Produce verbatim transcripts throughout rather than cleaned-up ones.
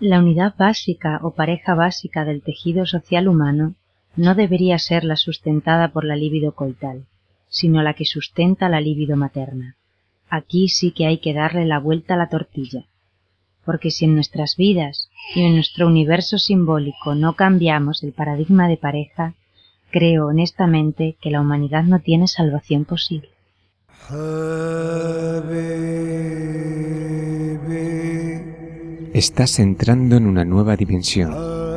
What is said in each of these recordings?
La unidad básica o pareja básica del tejido social humano no debería ser la sustentada por la libido coital, sino la que sustenta la libido materna. Aquí sí que hay que darle la vuelta a la tortilla, porque si en nuestras vidas y en nuestro universo simbólico no cambiamos el paradigma de pareja, creo honestamente que la humanidad no tiene salvación posible. Estás entrando en una nueva dimensión.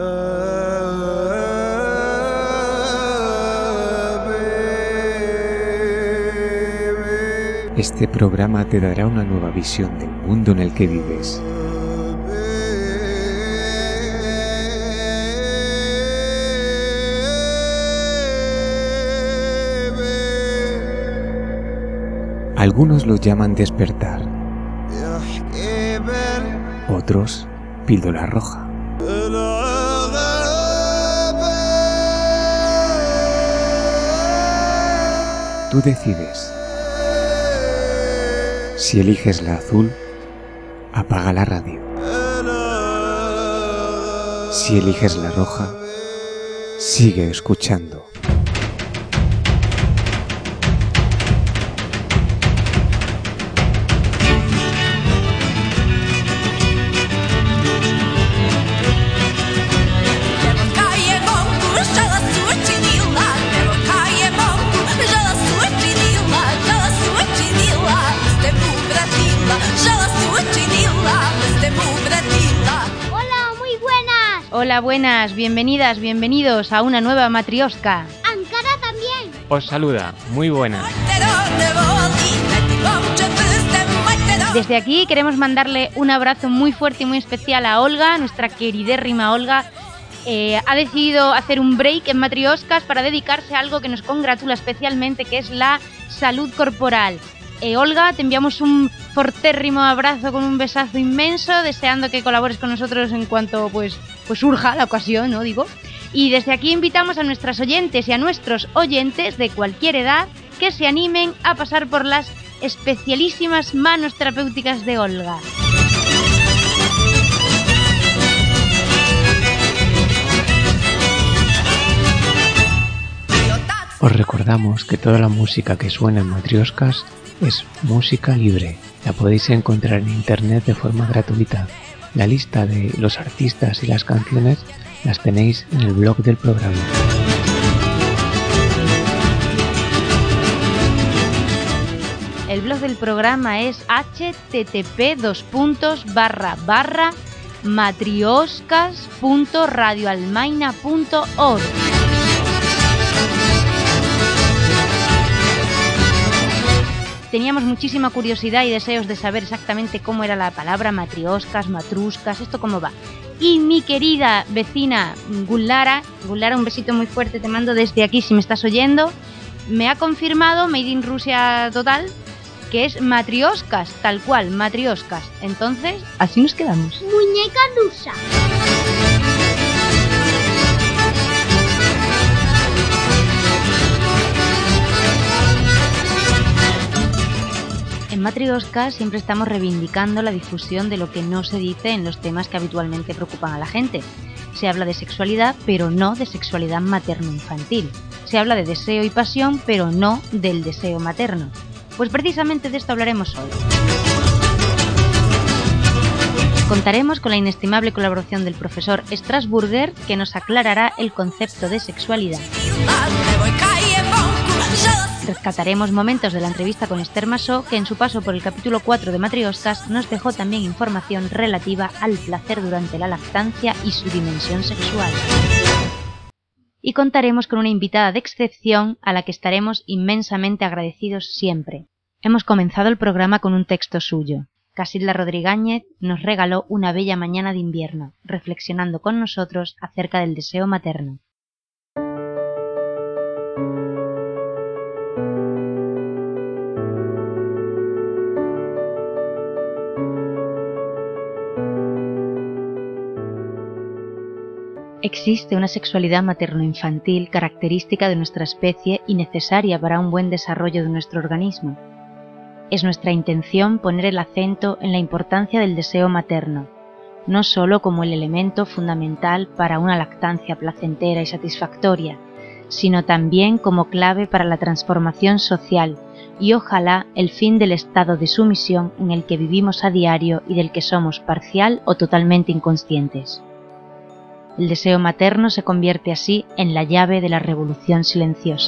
Este programa te dará una nueva visión del mundo en el que vives. Algunos lo llaman despertar, otros píldora roja. Tú decides. Si eliges la azul, apaga la radio. Si eliges la roja, sigue escuchando. Hola, buenas, bienvenidas, bienvenidos a una nueva Matrioska. Ankara también. Os saluda, muy buenas. Desde aquí queremos mandarle un abrazo muy fuerte y muy especial a Olga, nuestra queridérrima Olga. Eh, ha decidido hacer un break en Matrioscas para dedicarse a algo que nos congratula especialmente, que es la salud corporal. Eh, Olga, te enviamos un fortérrimo abrazo con un besazo inmenso, deseando que colabores con nosotros en cuanto pues, pues surja la ocasión, ¿no? Digo. Y desde aquí invitamos a nuestras oyentes y a nuestros oyentes de cualquier edad que se animen a pasar por las especialísimas manos terapéuticas de Olga. Os recordamos que toda la música que suena en Matrioscas es música libre. La podéis encontrar en internet de forma gratuita. La lista de los artistas y las canciones las tenéis en el blog del programa. El blog del programa es http dos puntos barra barra matrioscas punto radioalmaina punto org. Teníamos muchísima curiosidad y deseos de saber exactamente cómo era la palabra matrioscas, matruscas, esto cómo va. Y mi querida vecina Gullara, Gullara, un besito muy fuerte te mando desde aquí si me estás oyendo, me ha confirmado, Made in Rusia total, que es matrioscas, tal cual, matrioscas. Entonces, así nos quedamos. Muñeca rusa. En Matrioska siempre estamos reivindicando la difusión de lo que no se dice en los temas que habitualmente preocupan a la gente. Se habla de sexualidad, pero no de sexualidad materno-infantil. Se habla de deseo y pasión, pero no del deseo materno. Pues precisamente de esto hablaremos hoy. Contaremos con la inestimable colaboración del profesor Strasburger, que nos aclarará el concepto de sexualidad. Rescataremos momentos de la entrevista con Esther Masó, que en su paso por el capítulo cuatro de Matrioscas nos dejó también información relativa al placer durante la lactancia y su dimensión sexual. Y contaremos con una invitada de excepción a la que estaremos inmensamente agradecidos siempre. Hemos comenzado el programa con un texto suyo. Casilda Rodríguez nos regaló una bella mañana de invierno, reflexionando con nosotros acerca del deseo materno. Existe una sexualidad materno-infantil característica de nuestra especie y necesaria para un buen desarrollo de nuestro organismo. Es nuestra intención poner el acento en la importancia del deseo materno, no sólo como el elemento fundamental para una lactancia placentera y satisfactoria, sino también como clave para la transformación social y ojalá el fin del estado de sumisión en el que vivimos a diario y del que somos parcial o totalmente inconscientes. El deseo materno se convierte así en la llave de la revolución silenciosa.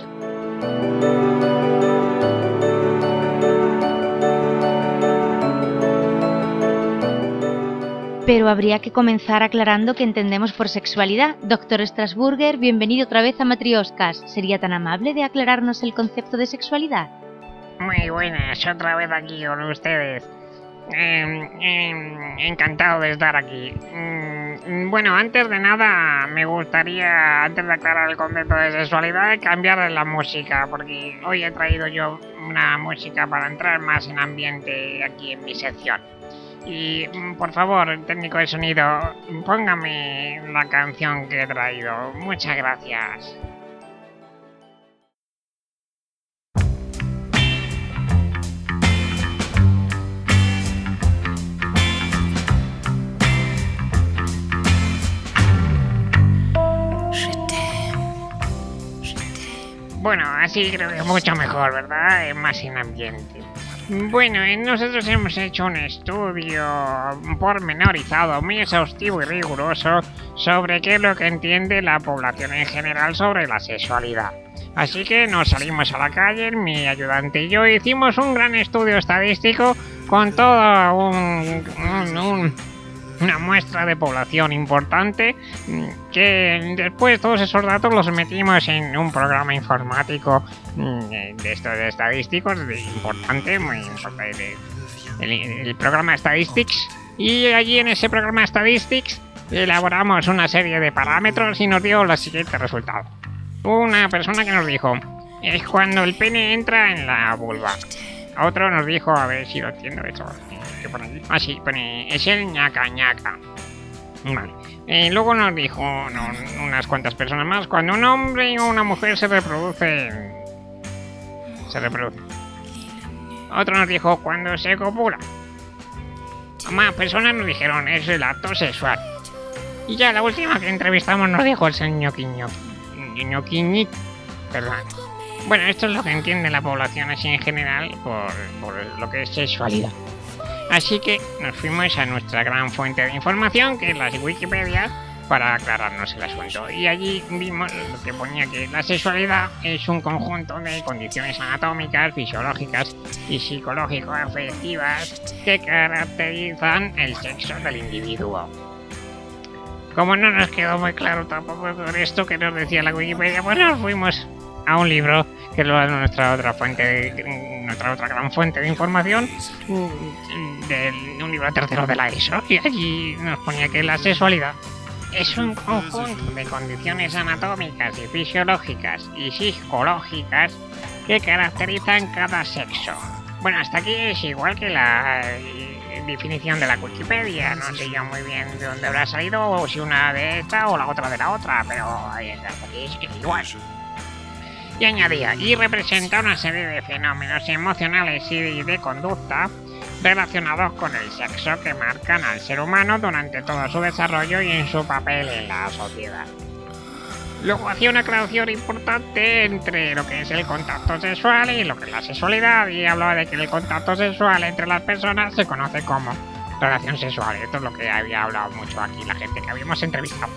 Pero habría que comenzar aclarando qué entendemos por sexualidad. Doctor Strasburger, bienvenido otra vez a Matrioscas. ¿Sería tan amable de aclararnos el concepto de sexualidad? Muy buenas, otra vez aquí con ustedes. Eh, eh, encantado de estar aquí. Mm, bueno, antes de nada, me gustaría, antes de aclarar el concepto de sexualidad, cambiar la música, porque hoy he traído yo una música para entrar más en ambiente aquí en mi sección. Y, por favor, técnico de sonido, póngame la canción que he traído. Muchas gracias. Bueno, así creo que es mucho mejor, ¿verdad? Es más en ambiente. Bueno, nosotros hemos hecho un estudio pormenorizado, muy exhaustivo y riguroso sobre qué es lo que entiende la población en general sobre la sexualidad. Así que nos salimos a la calle, mi ayudante y yo hicimos un gran estudio estadístico con toda un, un, un, una muestra de población importante, que después todos esos datos los metimos en un programa informático de estos estadísticos de importante, muy importante, el, el programa Statistics, y allí en ese programa Statistics elaboramos una serie de parámetros y nos dio los siguientes resultados. Una persona que nos dijo, es cuando el pene entra en la vulva. Otro nos dijo, a ver si lo entiendo eso, ¿qué pone aquí? Ah, sí, pone, es el ñaca ñaca. Vale. Eh, luego nos dijo no, unas cuantas personas más, cuando un hombre o una mujer se reproduce, se reproduce. Otro nos dijo, cuando se copula. Más personas nos dijeron, es el acto sexual. Y ya la última que entrevistamos nos dijo el señor Quiño. Ñoquiñi, perdón. Bueno, esto es lo que entiende la población así en general por, por lo que es sexualidad. Así que nos fuimos a nuestra gran fuente de información, que es la Wikipedia, para aclararnos el asunto. Y allí vimos lo que ponía, que la sexualidad es un conjunto de condiciones anatómicas, fisiológicas y psicológico-afectivas que caracterizan el sexo del individuo. Como no nos quedó muy claro tampoco con esto que nos decía la Wikipedia, pues nos fuimos a un libro que es nuestra otra fuente, de, nuestra otra gran fuente de información, de un libro tercero de la ESO, y allí nos ponía que la sexualidad es un conjunto de condiciones anatómicas y fisiológicas y psicológicas que caracterizan cada sexo. Bueno, hasta aquí es igual que la definición de la Wikipedia, no sé ya muy bien de dónde habrá salido, o si una de esta o la otra de la otra, pero hasta aquí es igual. Y añadía, y representa una serie de fenómenos emocionales y de conducta relacionados con el sexo que marcan al ser humano durante todo su desarrollo y en su papel en la sociedad. Luego hacía una aclaración importante entre lo que es el contacto sexual y lo que es la sexualidad, y hablaba de que el contacto sexual entre las personas se conoce como relación sexual. Esto es lo que había hablado mucho aquí la gente que habíamos entrevistado.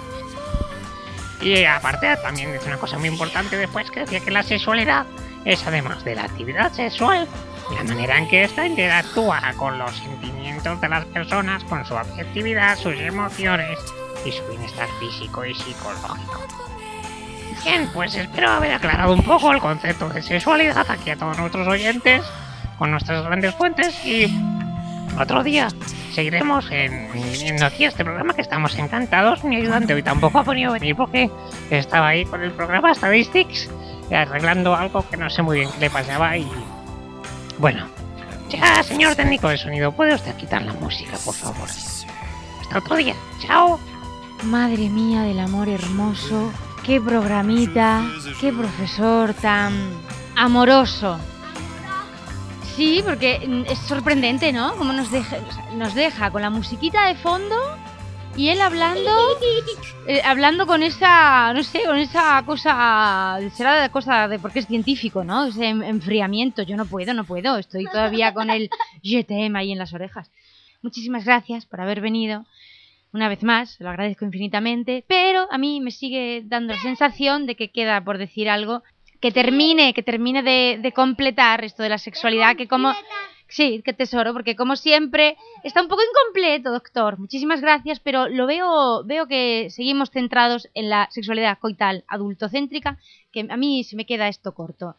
Y aparte también dice una cosa muy importante después, que decía que la sexualidad es, además de la actividad sexual, la manera en que ésta interactúa con los sentimientos de las personas, con su afectividad, sus emociones y su bienestar físico y psicológico. Bien, pues espero haber aclarado un poco el concepto de sexualidad aquí a todos nuestros oyentes con nuestras grandes fuentes, y otro día seguiremos en, viniendo aquí a este programa, que estamos encantados. Mi ayudante hoy tampoco ha podido venir porque estaba ahí con el programa Statistics arreglando algo que no sé muy bien qué le pasaba. Y bueno, ya, señor técnico de sonido, ¿puede usted quitar la música, por favor? Hasta otro día, chao. Madre mía del amor hermoso, qué programita, qué profesor tan amoroso. Sí, porque es sorprendente, ¿no? Como nos deja, nos deja con la musiquita de fondo y él hablando, eh, hablando con esa, no sé, con esa cosa, será la cosa de porque es científico, ¿no? Ese enfriamiento. Yo no puedo, no puedo. Estoy todavía con el je t'aime ahí en las orejas. Muchísimas gracias por haber venido. Una vez más, lo agradezco infinitamente, pero a mí me sigue dando la sensación de que queda por decir algo que termine, que termine de, de completar esto de la sexualidad, que como... Sí, qué tesoro, porque como siempre está un poco incompleto, doctor. Muchísimas gracias, pero lo veo, veo que seguimos centrados en la sexualidad coital adultocéntrica, que a mí se me queda esto corto.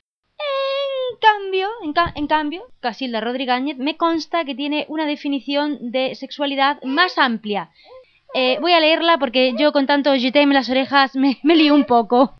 En cambio, en, ca en cambio, Casilda Rodríguez me consta que tiene una definición de sexualidad más amplia. Eh, voy a leerla porque yo con tanto je t'aime en las orejas me, me lío un poco.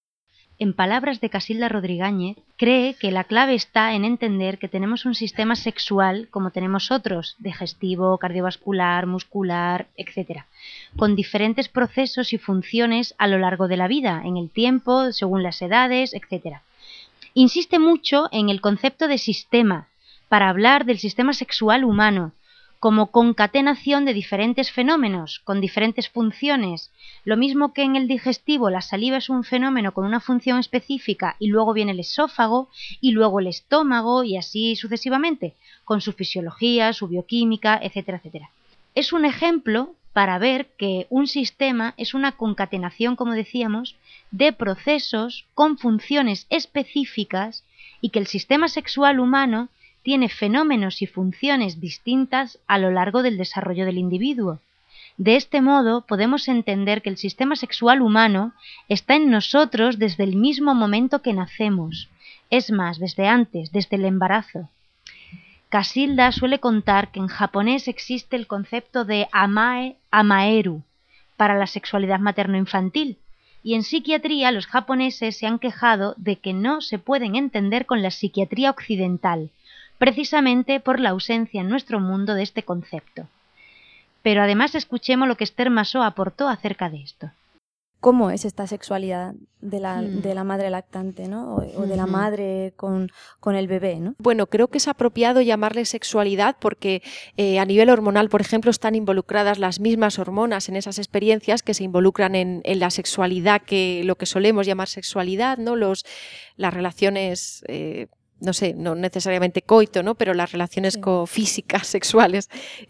En palabras de Casilda Rodríguez, cree que la clave está en entender que tenemos un sistema sexual como tenemos otros, digestivo, cardiovascular, muscular, etcétera, con diferentes procesos y funciones a lo largo de la vida, en el tiempo, según las edades, etcétera. Insiste mucho en el concepto de sistema, para hablar del sistema sexual humano, como concatenación de diferentes fenómenos, con diferentes funciones. Lo mismo que en el digestivo la saliva es un fenómeno con una función específica y luego viene el esófago y luego el estómago y así sucesivamente, con su fisiología, su bioquímica, etcétera, etcétera. Es un ejemplo para ver que un sistema es una concatenación, como decíamos, de procesos con funciones específicas y que el sistema sexual humano tiene fenómenos y funciones distintas a lo largo del desarrollo del individuo. De este modo, podemos entender que el sistema sexual humano está en nosotros desde el mismo momento que nacemos, es más, desde antes, desde el embarazo. Casilda suele contar que en japonés existe el concepto de amae amaeru para la sexualidad materno-infantil, y en psiquiatría los japoneses se han quejado de que no se pueden entender con la psiquiatría occidental, precisamente por la ausencia en nuestro mundo de este concepto. Pero además escuchemos lo que Esther Masó aportó acerca de esto. ¿Cómo es esta sexualidad de la, mm. de la madre lactante, ¿no? O, o de la madre con, con el bebé, ¿no? Bueno, creo que es apropiado llamarle sexualidad porque eh, a nivel hormonal, por ejemplo, están involucradas las mismas hormonas en esas experiencias que se involucran en, en la sexualidad, que lo que solemos llamar sexualidad, ¿no? Los, las relaciones... Eh, no sé, no necesariamente coito, ¿no? Pero las relaciones sí. físicas, sexuales,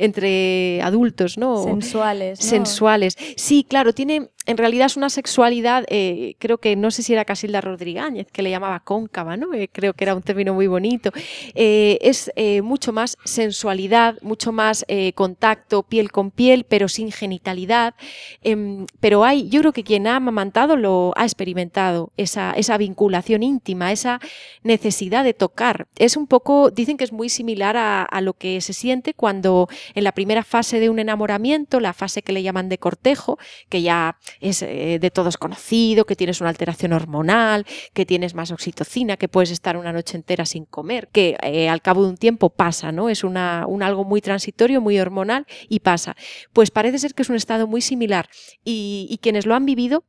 entre adultos, ¿no? Sensuales, ¿no? Sensuales. Sí, claro, tiene, en realidad es una sexualidad, eh, creo que, no sé si era Casilda Rodríguez, que le llamaba cóncava, ¿no? Eh, creo que era un término muy bonito. Eh, es eh, mucho más sensualidad, mucho más eh, contacto piel con piel, pero sin genitalidad. Eh, pero hay, yo creo que quien ha amamantado lo ha experimentado, esa, esa vinculación íntima, esa necesidad de tocar. Es un poco, dicen que es muy similar a, a lo que se siente cuando en la primera fase de un enamoramiento, la fase que le llaman de cortejo, que ya es eh, de todos conocido, que tienes una alteración hormonal, que tienes más oxitocina, que puedes estar una noche entera sin comer, que eh, al cabo de un tiempo pasa, ¿no? Es una, un algo muy transitorio, muy hormonal y pasa. Pues parece ser que es un estado muy similar y, y quienes lo han vivido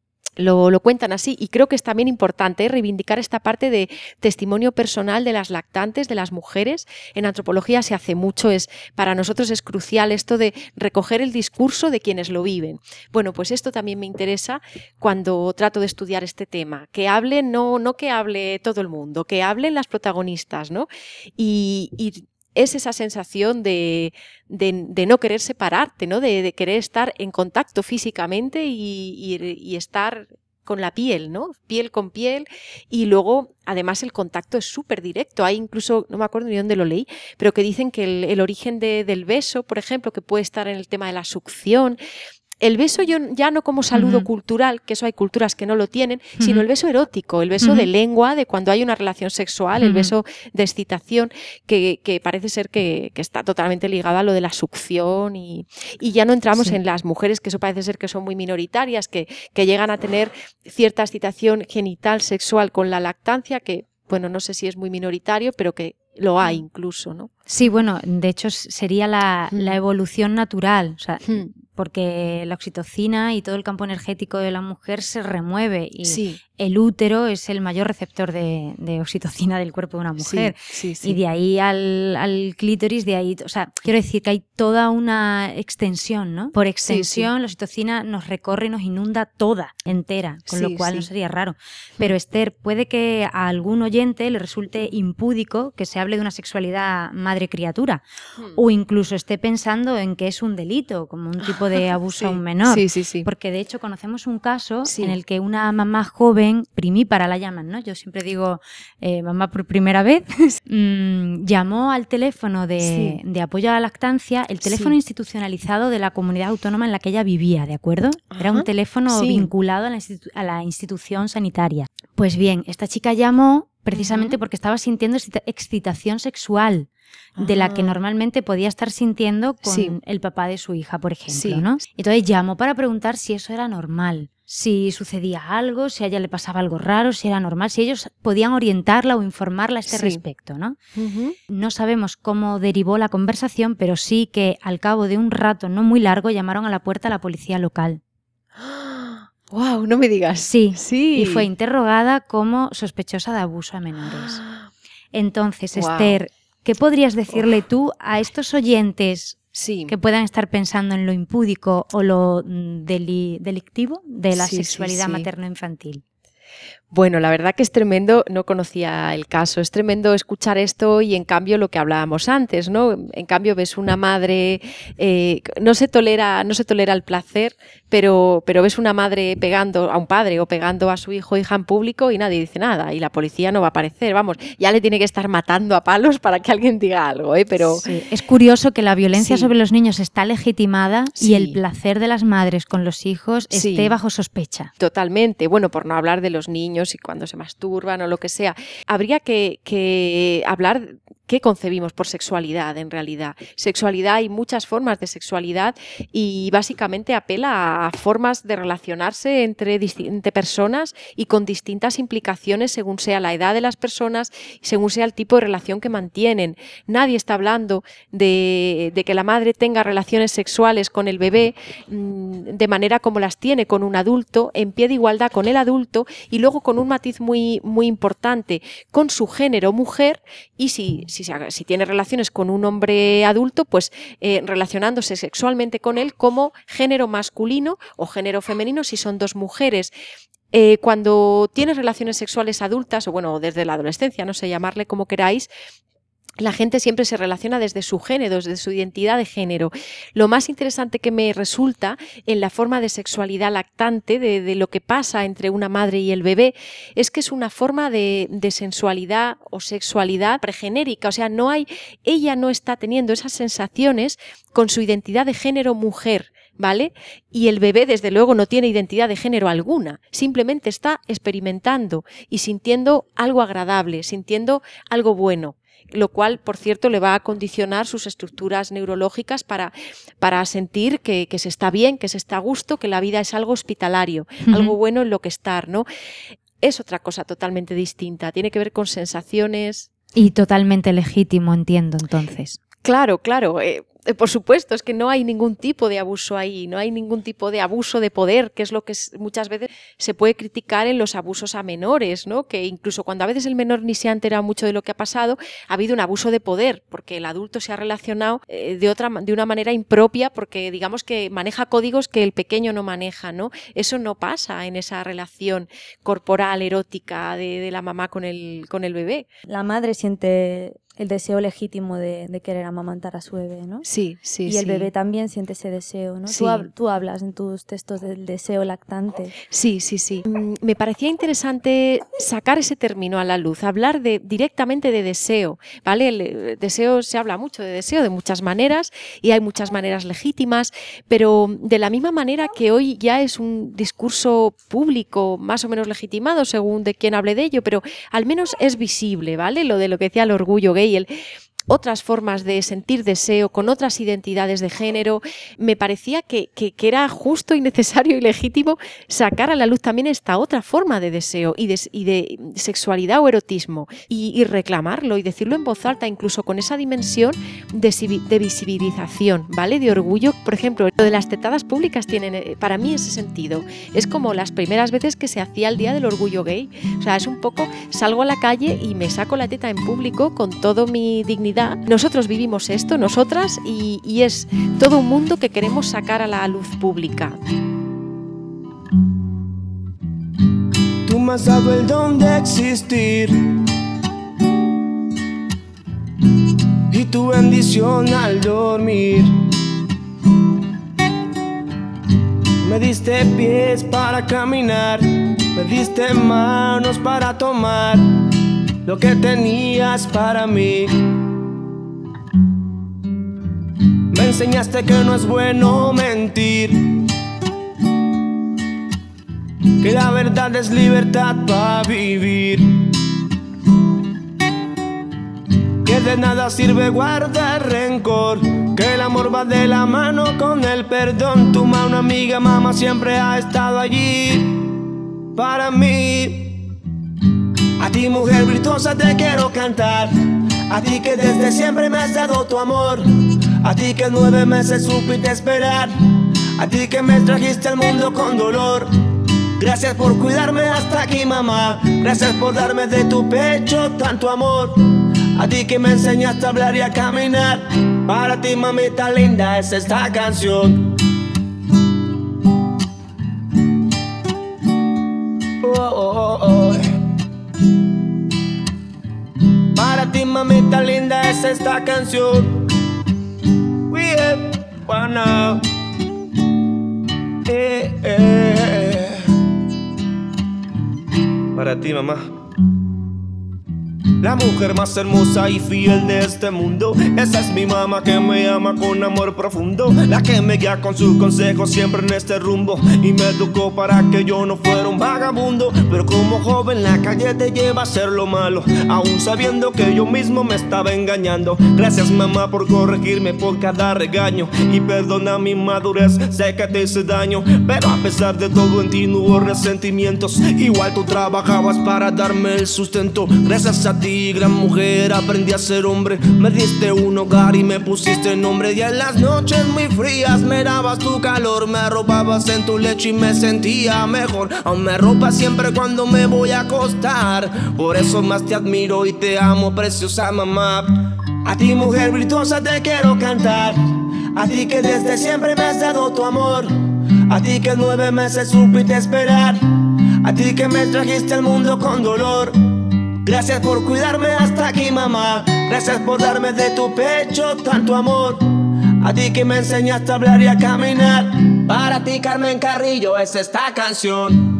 Lo, lo cuentan así, y creo que es también importante ¿eh? reivindicar esta parte de testimonio personal de las lactantes, de las mujeres. En antropología se hace mucho, es, para nosotros es crucial esto de recoger el discurso de quienes lo viven. Bueno, pues esto también me interesa cuando trato de estudiar este tema, que hable, no, no que hable todo el mundo, que hablen las protagonistas, ¿no? Y, y es esa sensación de, de, de no querer separarte, ¿no? De, de querer estar en contacto físicamente y, y, y estar con la piel, ¿no? Piel con piel, y luego además el contacto es súper directo. Hay incluso, no me acuerdo ni dónde lo leí, pero que dicen que el, el origen de, del beso, por ejemplo, que puede estar en el tema de la succión. El beso yo, ya no como saludo uh-huh. cultural, que eso hay culturas que no lo tienen, uh-huh. sino el beso erótico, el beso uh-huh. de lengua, de cuando hay una relación sexual, uh-huh. el beso de excitación, que, que parece ser que, que está totalmente ligado a lo de la succión y, y ya no entramos sí. en las mujeres, que eso parece ser que son muy minoritarias, que, que llegan a tener cierta excitación genital sexual con la lactancia, que, bueno, no sé si es muy minoritario, pero que lo hay incluso, ¿no? Sí, bueno, de hecho sería la, la evolución natural, o sea... Uh-huh. porque la oxitocina y todo el campo energético de la mujer se remueve y Sí. el útero es el mayor receptor de, de oxitocina del cuerpo de una mujer. Sí, sí, sí. Y de ahí al, al clítoris, de ahí, o sea, quiero decir que hay toda una extensión, ¿no? Por extensión, Sí, sí. la oxitocina nos recorre y nos inunda toda, entera, con Sí, lo cual sí. no sería raro. Pero Esther, puede que a algún oyente le resulte impúdico que se hable de una sexualidad madre-criatura, Hmm. o incluso esté pensando en que es un delito, como un tipo de abuso Sí, a un menor. sí, sí, sí. Porque de hecho conocemos un caso Sí. en el que una mamá joven, primípara la llaman, ¿no? Yo siempre digo eh, mamá por primera vez, mm, llamó al teléfono de, Sí. de apoyo a la lactancia, el teléfono Sí. institucionalizado de la comunidad autónoma en la que ella vivía, ¿de acuerdo? Era un Ajá. teléfono Sí. vinculado a la, institu- a la institución sanitaria. Pues bien, esta chica llamó precisamente Ujú. porque estaba sintiendo excita- excitación sexual, de la que Ah. normalmente podía estar sintiendo con Sí. el papá de su hija, por ejemplo, Sí. ¿no? Entonces llamó para preguntar si eso era normal, si sucedía algo, si a ella le pasaba algo raro, si era normal, si ellos podían orientarla o informarla a este Sí. respecto, ¿no? Ujú. No sabemos cómo derivó la conversación, pero sí que al cabo de un rato no muy largo llamaron a la puerta a la policía local. Wow, no me digas. Sí, Sí. y fue interrogada como sospechosa de abuso a menores. Entonces, Guau. Esther, ¿qué podrías decirle tú a estos oyentes Sí. que puedan estar pensando en lo impúdico o lo mm, deli- delictivo de la Sí, sí, sexualidad sí. materno-infantil? Bueno, la verdad que es tremendo, no conocía el caso, es tremendo escuchar esto y en cambio lo que hablábamos antes, ¿no? En cambio ves una madre, eh, no se tolera, no se tolera el placer, pero, pero ves una madre pegando a un padre o pegando a su hijo o hija en público y nadie dice nada y la policía no va a aparecer, vamos, ya le tiene que estar matando a palos para que alguien diga algo, ¿eh? Pero Sí, es curioso que la violencia Sí. sobre los niños está legitimada Sí. y el placer de las madres con los hijos Sí. esté bajo sospecha. Totalmente, bueno, por no hablar de los niños y cuando se masturban o lo que sea. Habría que, que hablar qué concebimos por sexualidad en realidad. Sexualidad, hay muchas formas de sexualidad y básicamente apela a formas de relacionarse entre, entre personas y con distintas implicaciones según sea la edad de las personas y según sea el tipo de relación que mantienen. Nadie está hablando de, de que la madre tenga relaciones sexuales con el bebé mmm, de manera como las tiene con un adulto, en pie de igualdad con el adulto y luego con un matiz muy, muy importante con su género mujer y si Si, si tiene relaciones con un hombre adulto, pues eh, relacionándose sexualmente con él como género masculino o género femenino si son dos mujeres. Eh, cuando tienes relaciones sexuales adultas, o bueno, desde la adolescencia, no sé, llamarle como queráis, la gente siempre se relaciona desde su género, desde su identidad de género. Lo más interesante que me resulta en la forma de sexualidad lactante, de, de lo que pasa entre una madre y el bebé, es que es una forma de, de sensualidad o sexualidad pregenérica. O sea, no hay, ella no está teniendo esas sensaciones con su identidad de género mujer, ¿vale? Y el bebé, desde luego, no tiene identidad de género alguna, simplemente está experimentando y sintiendo algo agradable, sintiendo algo bueno, lo cual, por cierto, le va a condicionar sus estructuras neurológicas para, para sentir que, que se está bien, que se está a gusto, que la vida es algo hospitalario, uh-huh. algo bueno en lo que estar, ¿no? Es otra cosa totalmente distinta, tiene que ver con sensaciones. Y totalmente legítimo, entiendo, entonces. Claro, claro. Eh, eh, por supuesto, es que no hay ningún tipo de abuso ahí, no hay ningún tipo de abuso de poder, que es lo que es, muchas veces se puede criticar en los abusos a menores, ¿no? Que incluso cuando a veces el menor ni se ha enterado mucho de lo que ha pasado, ha habido un abuso de poder, porque el adulto se ha relacionado eh, de, otra, de una manera impropia, porque digamos que maneja códigos que el pequeño no maneja, ¿no? Eso no pasa en esa relación corporal, erótica de, de la mamá con el, con el bebé. La madre siente el deseo legítimo de, de querer amamantar a su bebé, ¿no? Sí, sí, y sí. el bebé también siente ese deseo, ¿no? Sí. Tú, hab- tú hablas en tus textos del deseo lactante. Sí, sí, sí. Mm, me parecía interesante sacar ese término a la luz, hablar de, directamente de deseo, ¿vale? El, el deseo, se habla mucho de deseo de muchas maneras y hay muchas maneras legítimas, pero de la misma manera que hoy ya es un discurso público más o menos legitimado según de quién hable de ello, pero al menos es visible, ¿vale? Lo de lo que decía el orgullo gay, el otras formas de sentir deseo, con otras identidades de género. Me parecía que, que, que era justo y necesario y legítimo sacar a la luz también esta otra forma de deseo y de, y de sexualidad o erotismo y, y reclamarlo y decirlo en voz alta, incluso con esa dimensión de, de visibilización, ¿vale? De orgullo. Por ejemplo, lo de las tetadas públicas tienen para mí ese sentido. Es como las primeras veces que se hacía el Día del Orgullo Gay. O sea, es un poco, salgo a la calle y me saco la teta en público con toda mi dignidad. Nosotros vivimos esto, nosotras, y, y es todo un mundo que queremos sacar a la luz pública. Tú me has dado el don de existir y tu bendición al dormir. Me diste pies para caminar, me diste manos para tomar lo que tenías para mí. Me enseñaste que no es bueno mentir, que la verdad es libertad para vivir, que de nada sirve guardar rencor, que el amor va de la mano con el perdón. Tu mano amiga, mamá, siempre ha estado allí para mí. A ti, mujer virtuosa, te quiero cantar, a ti que desde siempre me has dado tu amor, a ti que nueve meses supiste esperar, a ti que me trajiste al mundo con dolor. Gracias por cuidarme hasta aquí, mamá, gracias por darme de tu pecho tanto amor, a ti que me enseñaste a hablar y a caminar. Para ti, mamita linda, es esta canción. Oh, oh, oh, oh. Para ti, mamita linda, es esta canción. We have one eh, eh, eh. Para ti, mamá. La mujer más hermosa y fiel de este mundo, esa es mi mamá que me ama con amor profundo, la que me guía con sus consejos siempre en este rumbo y me educó para que yo no fuera un vagabundo. Pero como joven la calle te lleva a hacer lo malo, aún sabiendo que yo mismo me estaba engañando. Gracias, mamá, por corregirme por cada regaño y perdona mi madurez, sé que te hice daño, pero a pesar de todo en ti no hubo resentimientos. Igual tú trabajabas para darme el sustento. Gracias a ti, gran mujer, aprendí a ser hombre. Me diste un hogar y me pusiste nombre. Y en las noches muy frías me dabas tu calor, me arropabas en tu lecho y me sentía mejor. Aún me arropas siempre cuando me voy a acostar. Por eso más te admiro y te amo, preciosa mamá. A ti, mujer virtuosa, te quiero cantar, a ti que desde siempre me has dado tu amor, a ti que nueve meses supiste esperar, a ti que me trajiste al mundo con dolor. Gracias por cuidarme hasta aquí, mamá, gracias por darme de tu pecho tanto amor, a ti que me enseñaste a hablar y a caminar. Para ti, Carmen Carrillo, es esta canción.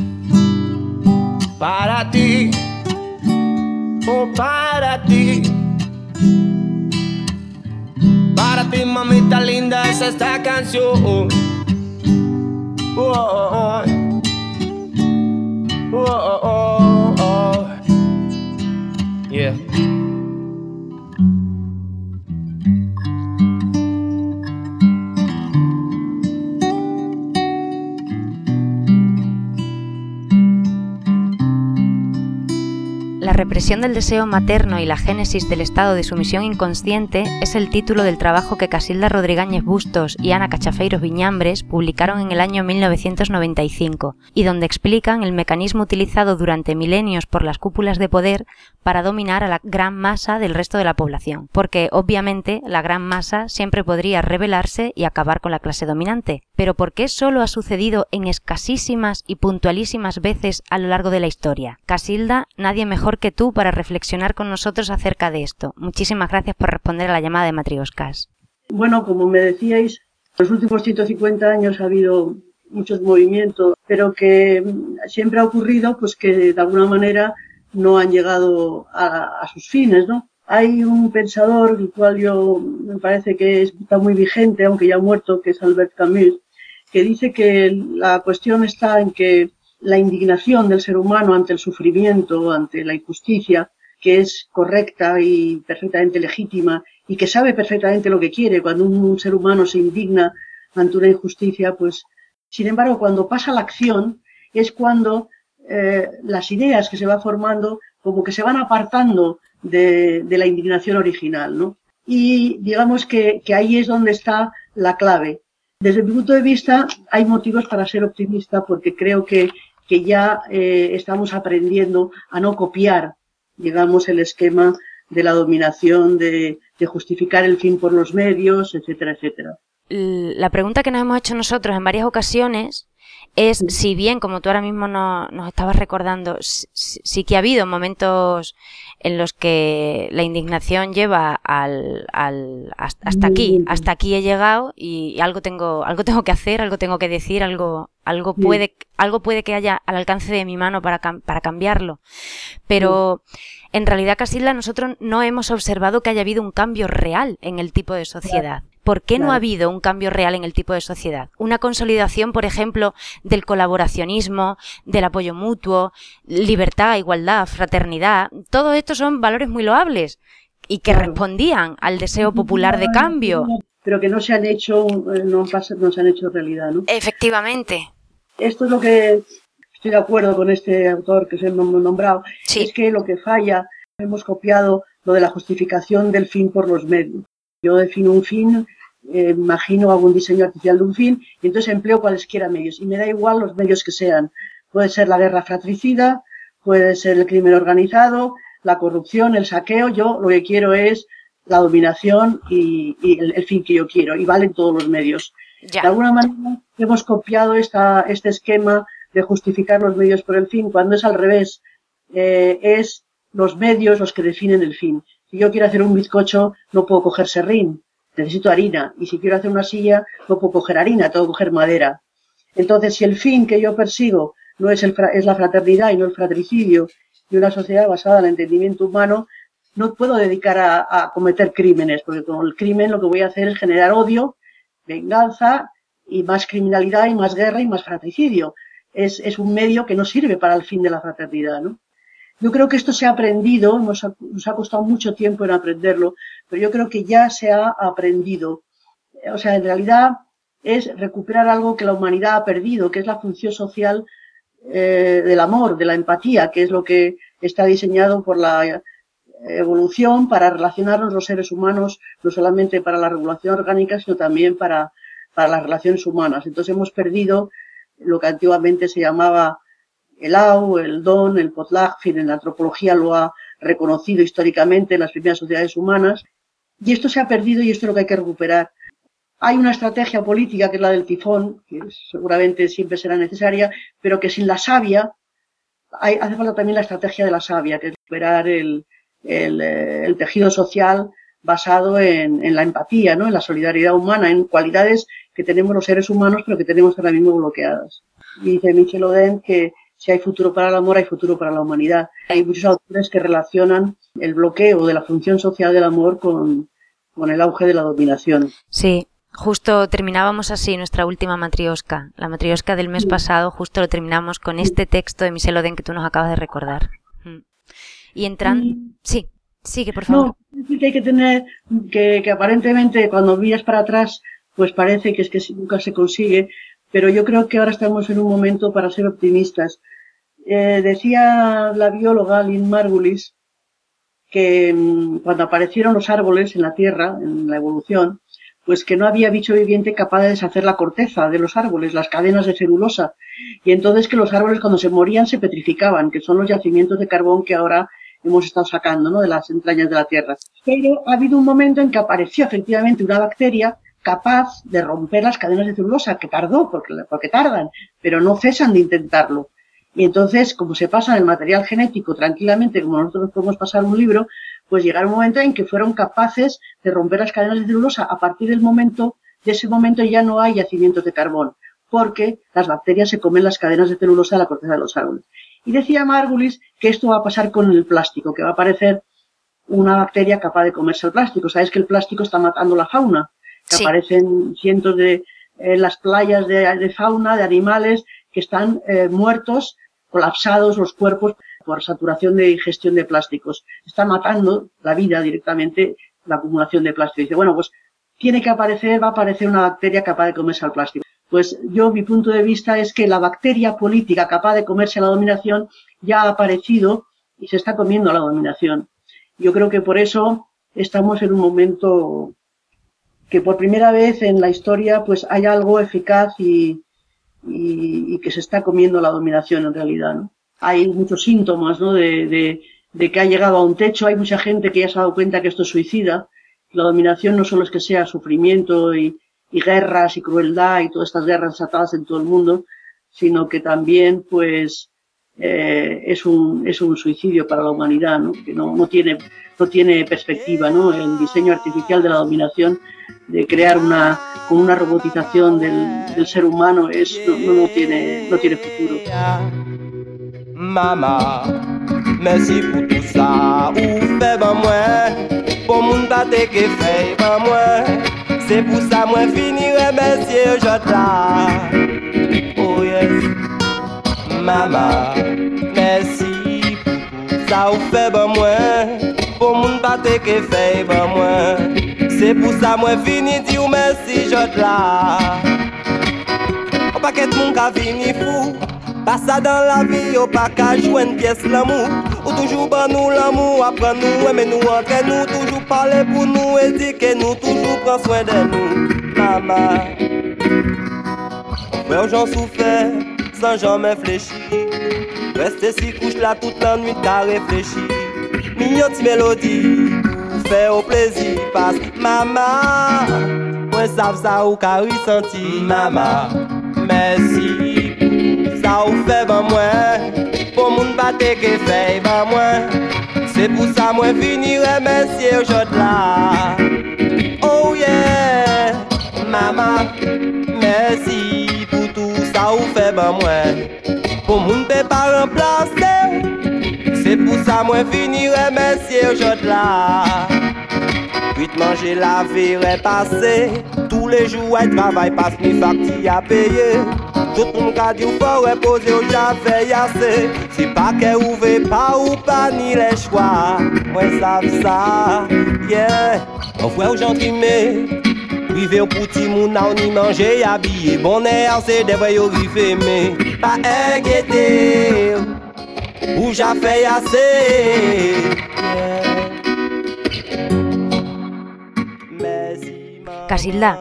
Para ti, oh para ti, para ti, mamita linda, es esta canción. Oh, oh, oh, oh, oh, oh. Yeah. La represión del deseo materno y la génesis del estado de sumisión inconsciente es el título del trabajo que Casilda Rodrigáñez Bustos y Ana Cachafeiros Viñambres publicaron en el año mil novecientos noventa y cinco, y donde explican el mecanismo utilizado durante milenios por las cúpulas de poder para dominar a la gran masa del resto de la población, porque obviamente la gran masa siempre podría rebelarse y acabar con la clase dominante. Pero ¿por qué solo ha sucedido en escasísimas y puntualísimas veces a lo largo de la historia? Casilda, nadie mejor que tú para reflexionar con nosotros acerca de esto. Muchísimas gracias por responder a la llamada de Matrioscas. Bueno, como me decíais, en los últimos ciento cincuenta años ha habido muchos movimientos, pero que siempre ha ocurrido pues que de alguna manera no han llegado a, a sus fines, ¿no? Hay un pensador, el cual yo me parece que está muy vigente, aunque ya ha muerto, que es Albert Camus, que dice que la cuestión está en que la indignación del ser humano ante el sufrimiento, ante la injusticia, que es correcta y perfectamente legítima y que sabe perfectamente lo que quiere. Cuando un, un ser humano se indigna ante una injusticia, pues, sin embargo, cuando pasa la acción es cuando eh, las ideas que se va formando como que se van apartando de, de la indignación original, ¿no? Y digamos que, que ahí es donde está la clave. Desde mi punto de vista hay motivos para ser optimista porque creo que, que ya eh, estamos aprendiendo a no copiar, digamos, el esquema de la dominación, de, de justificar el fin por los medios, etcétera, etcétera. La pregunta que nos hemos hecho nosotros en varias ocasiones es si bien, como tú ahora mismo no, nos estabas recordando, sí, sí que ha habido momentos en los que la indignación lleva al, al hasta aquí, hasta aquí he llegado y algo tengo, algo tengo que hacer, algo tengo que decir, algo, algo puede, algo puede que haya al alcance de mi mano para, para cambiarlo. Pero en realidad, Casilda, nosotros no hemos observado que haya habido un cambio real en el tipo de sociedad. ¿Por qué no ha habido un cambio real en el tipo de sociedad? Una consolidación, por ejemplo, del colaboracionismo, del apoyo mutuo, libertad, igualdad, fraternidad. Todo esto son valores muy loables y que claro. respondían al deseo popular de cambio. Pero que no se han hecho, no, no se han hecho realidad, ¿no? Efectivamente. Esto es lo que estoy de acuerdo con este autor que os he nombrado. Sí. Es que lo que falla, hemos copiado lo de la justificación del fin por los medios. Yo defino un fin, eh, imagino hago un diseño artificial de un fin y entonces empleo cualesquiera medios y me da igual los medios que sean. Puede ser la guerra fratricida, puede ser el crimen organizado, la corrupción, el saqueo. Yo lo que quiero es la dominación y, y el, el fin que yo quiero y valen todos los medios. Ya. De alguna manera hemos copiado esta, este esquema de justificar los medios por el fin cuando es al revés. Eh, es los medios los que definen el fin. Si yo quiero hacer un bizcocho, no puedo coger serrín, necesito harina. Y si quiero hacer una silla, no puedo coger harina, tengo que coger madera. Entonces, si el fin que yo persigo no es, el, es la fraternidad y no el fratricidio y una sociedad basada en el entendimiento humano, no puedo dedicar a, a cometer crímenes, porque con el crimen lo que voy a hacer es generar odio, venganza y más criminalidad y más guerra y más fratricidio. Es, es un medio que no sirve para el fin de la fraternidad, ¿no? Yo creo que esto se ha aprendido, nos ha, nos ha costado mucho tiempo en aprenderlo, pero yo creo que ya se ha aprendido. O sea, en realidad es recuperar algo que la humanidad ha perdido, que es la función social eh, del amor, de la empatía, que es lo que está diseñado por la evolución para relacionarnos los seres humanos, no solamente para la regulación orgánica, sino también para, para las relaciones humanas. Entonces hemos perdido lo que antiguamente se llamaba el au, el don, el potlatch, en fin, en la antropología lo ha reconocido históricamente en las primeras sociedades humanas, y esto se ha perdido y esto es lo que hay que recuperar. Hay una estrategia política que es la del tifón, que seguramente siempre será necesaria, pero que sin la savia, hay, hace falta también la estrategia de la savia, que es recuperar el, el, el tejido social basado en, en la empatía, ¿no? En la solidaridad humana, en cualidades que tenemos los seres humanos, pero que tenemos ahora mismo bloqueadas. Y dice Michel Oden que si hay futuro para el amor, hay futuro para la humanidad. Hay muchos autores que relacionan el bloqueo de la función social del amor con, con el auge de la dominación. Sí, justo terminábamos así nuestra última matriosca. La matriosca del mes sí. pasado, justo lo terminamos con sí. este texto de Michel Oden que tú nos acabas de recordar. Y entran... Sí, sí sigue, por favor. No, sí que hay que tener, que, que aparentemente cuando miras para atrás, pues parece que es que nunca se consigue, pero yo creo que ahora estamos en un momento para ser optimistas. Eh, decía la bióloga Lynn Margulis que mmm, cuando aparecieron los árboles en la Tierra, en la evolución, pues que no había bicho viviente capaz de deshacer la corteza de los árboles, las cadenas de celulosa, y entonces que los árboles cuando se morían se petrificaban, que son los yacimientos de carbón que ahora hemos estado sacando, ¿no?, de las entrañas de la Tierra. Pero ha habido un momento en que apareció efectivamente una bacteria capaz de romper las cadenas de celulosa, que tardó, porque, porque tardan, pero no cesan de intentarlo. Y entonces, como se pasa en el material genético tranquilamente, como nosotros podemos pasar un libro, pues llegar un momento en que fueron capaces de romper las cadenas de celulosa. A partir del momento, de ese momento ya no hay yacimientos de carbón, porque las bacterias se comen las cadenas de celulosa de la corteza de los árboles. Y decía Margulis que esto va a pasar con el plástico, que va a aparecer una bacteria capaz de comerse el plástico. Sabes que el plástico está matando la fauna, que sí. aparecen cientos de eh, las playas de, de fauna, de animales que están eh, muertos, colapsados los cuerpos por saturación de ingestión de plásticos. Está matando la vida directamente la acumulación de plástico. Dice, bueno, pues tiene que aparecer, va a aparecer una bacteria capaz de comerse al plástico. Pues yo, mi punto de vista es que la bacteria política capaz de comerse a la dominación ya ha aparecido y se está comiendo a la dominación. Yo creo que por eso estamos en un momento que por primera vez en la historia pues hay algo eficaz y, y, y que se está comiendo la dominación en realidad, ¿no? Hay muchos síntomas, ¿no? de, de, de que ha llegado a un techo, hay mucha gente que ya se ha dado cuenta que esto es suicida. La dominación no solo es que sea sufrimiento y, y guerras y crueldad y todas estas guerras desatadas en todo el mundo, sino que también pues eh, es un es un suicidio para la humanidad, ¿no? Que no, no tiene no tiene perspectiva, ¿no? El diseño artificial de la dominación, de crear una con una robotización del, del ser humano, es no, no, no tiene no tiene futuro. Mama, merci pour tout ça, ou fait ben moi, pour moun tate que fait ben moi, c'est pour ça moi finirai monsieur je là. Oh yes, mama, merci pour tout ça, ou fait ben moi, pour moun tate que fait ben moi, c'est pour ça moi fini dire merci je là. On paquet moun ka vini fou. Pas ça dans la vie, au pas qu'à jouer une pièce l'amour. Ou toujours ban nous l'amour, après nous, aimer nous entre nous. Toujours parler pour nous et dire que nous, toujours prend soin de nous. Maman, frère j'en souffert, sans jamais fléchir. Rester si couche là toute la nuit qu'à réfléchir. Mignon petite mélodie, faire au plaisir. Passe maman, moi savent ça ou qu'à ressentir. Maman, merci. Ça ou fait ben moi, pour moun batte que fait ben moi. C'est pour ça moi finirai merci aujourd'hui là. Oh yeah, maman, merci pour tout ça ou fait ben moi. Pour moun peut pas remplacer. C'est pour ça moi finirai merci aujourd'hui là. Puis manger la vie repasser. Tous les jours elle travaille passe mes factures à payer. Tout le monde a dit ou faut reposer ou j'avais assez. C'est pas qu'elle ouvre pas ou pas ni les choix. Moi savent ça, yeah. On voit aux gens qui m'aiment. Rive au petit moun a ni manger habillé. Bon air c'est des vrais rive mais pas inquiété. Ou j'avais assez, yeah. Casilda,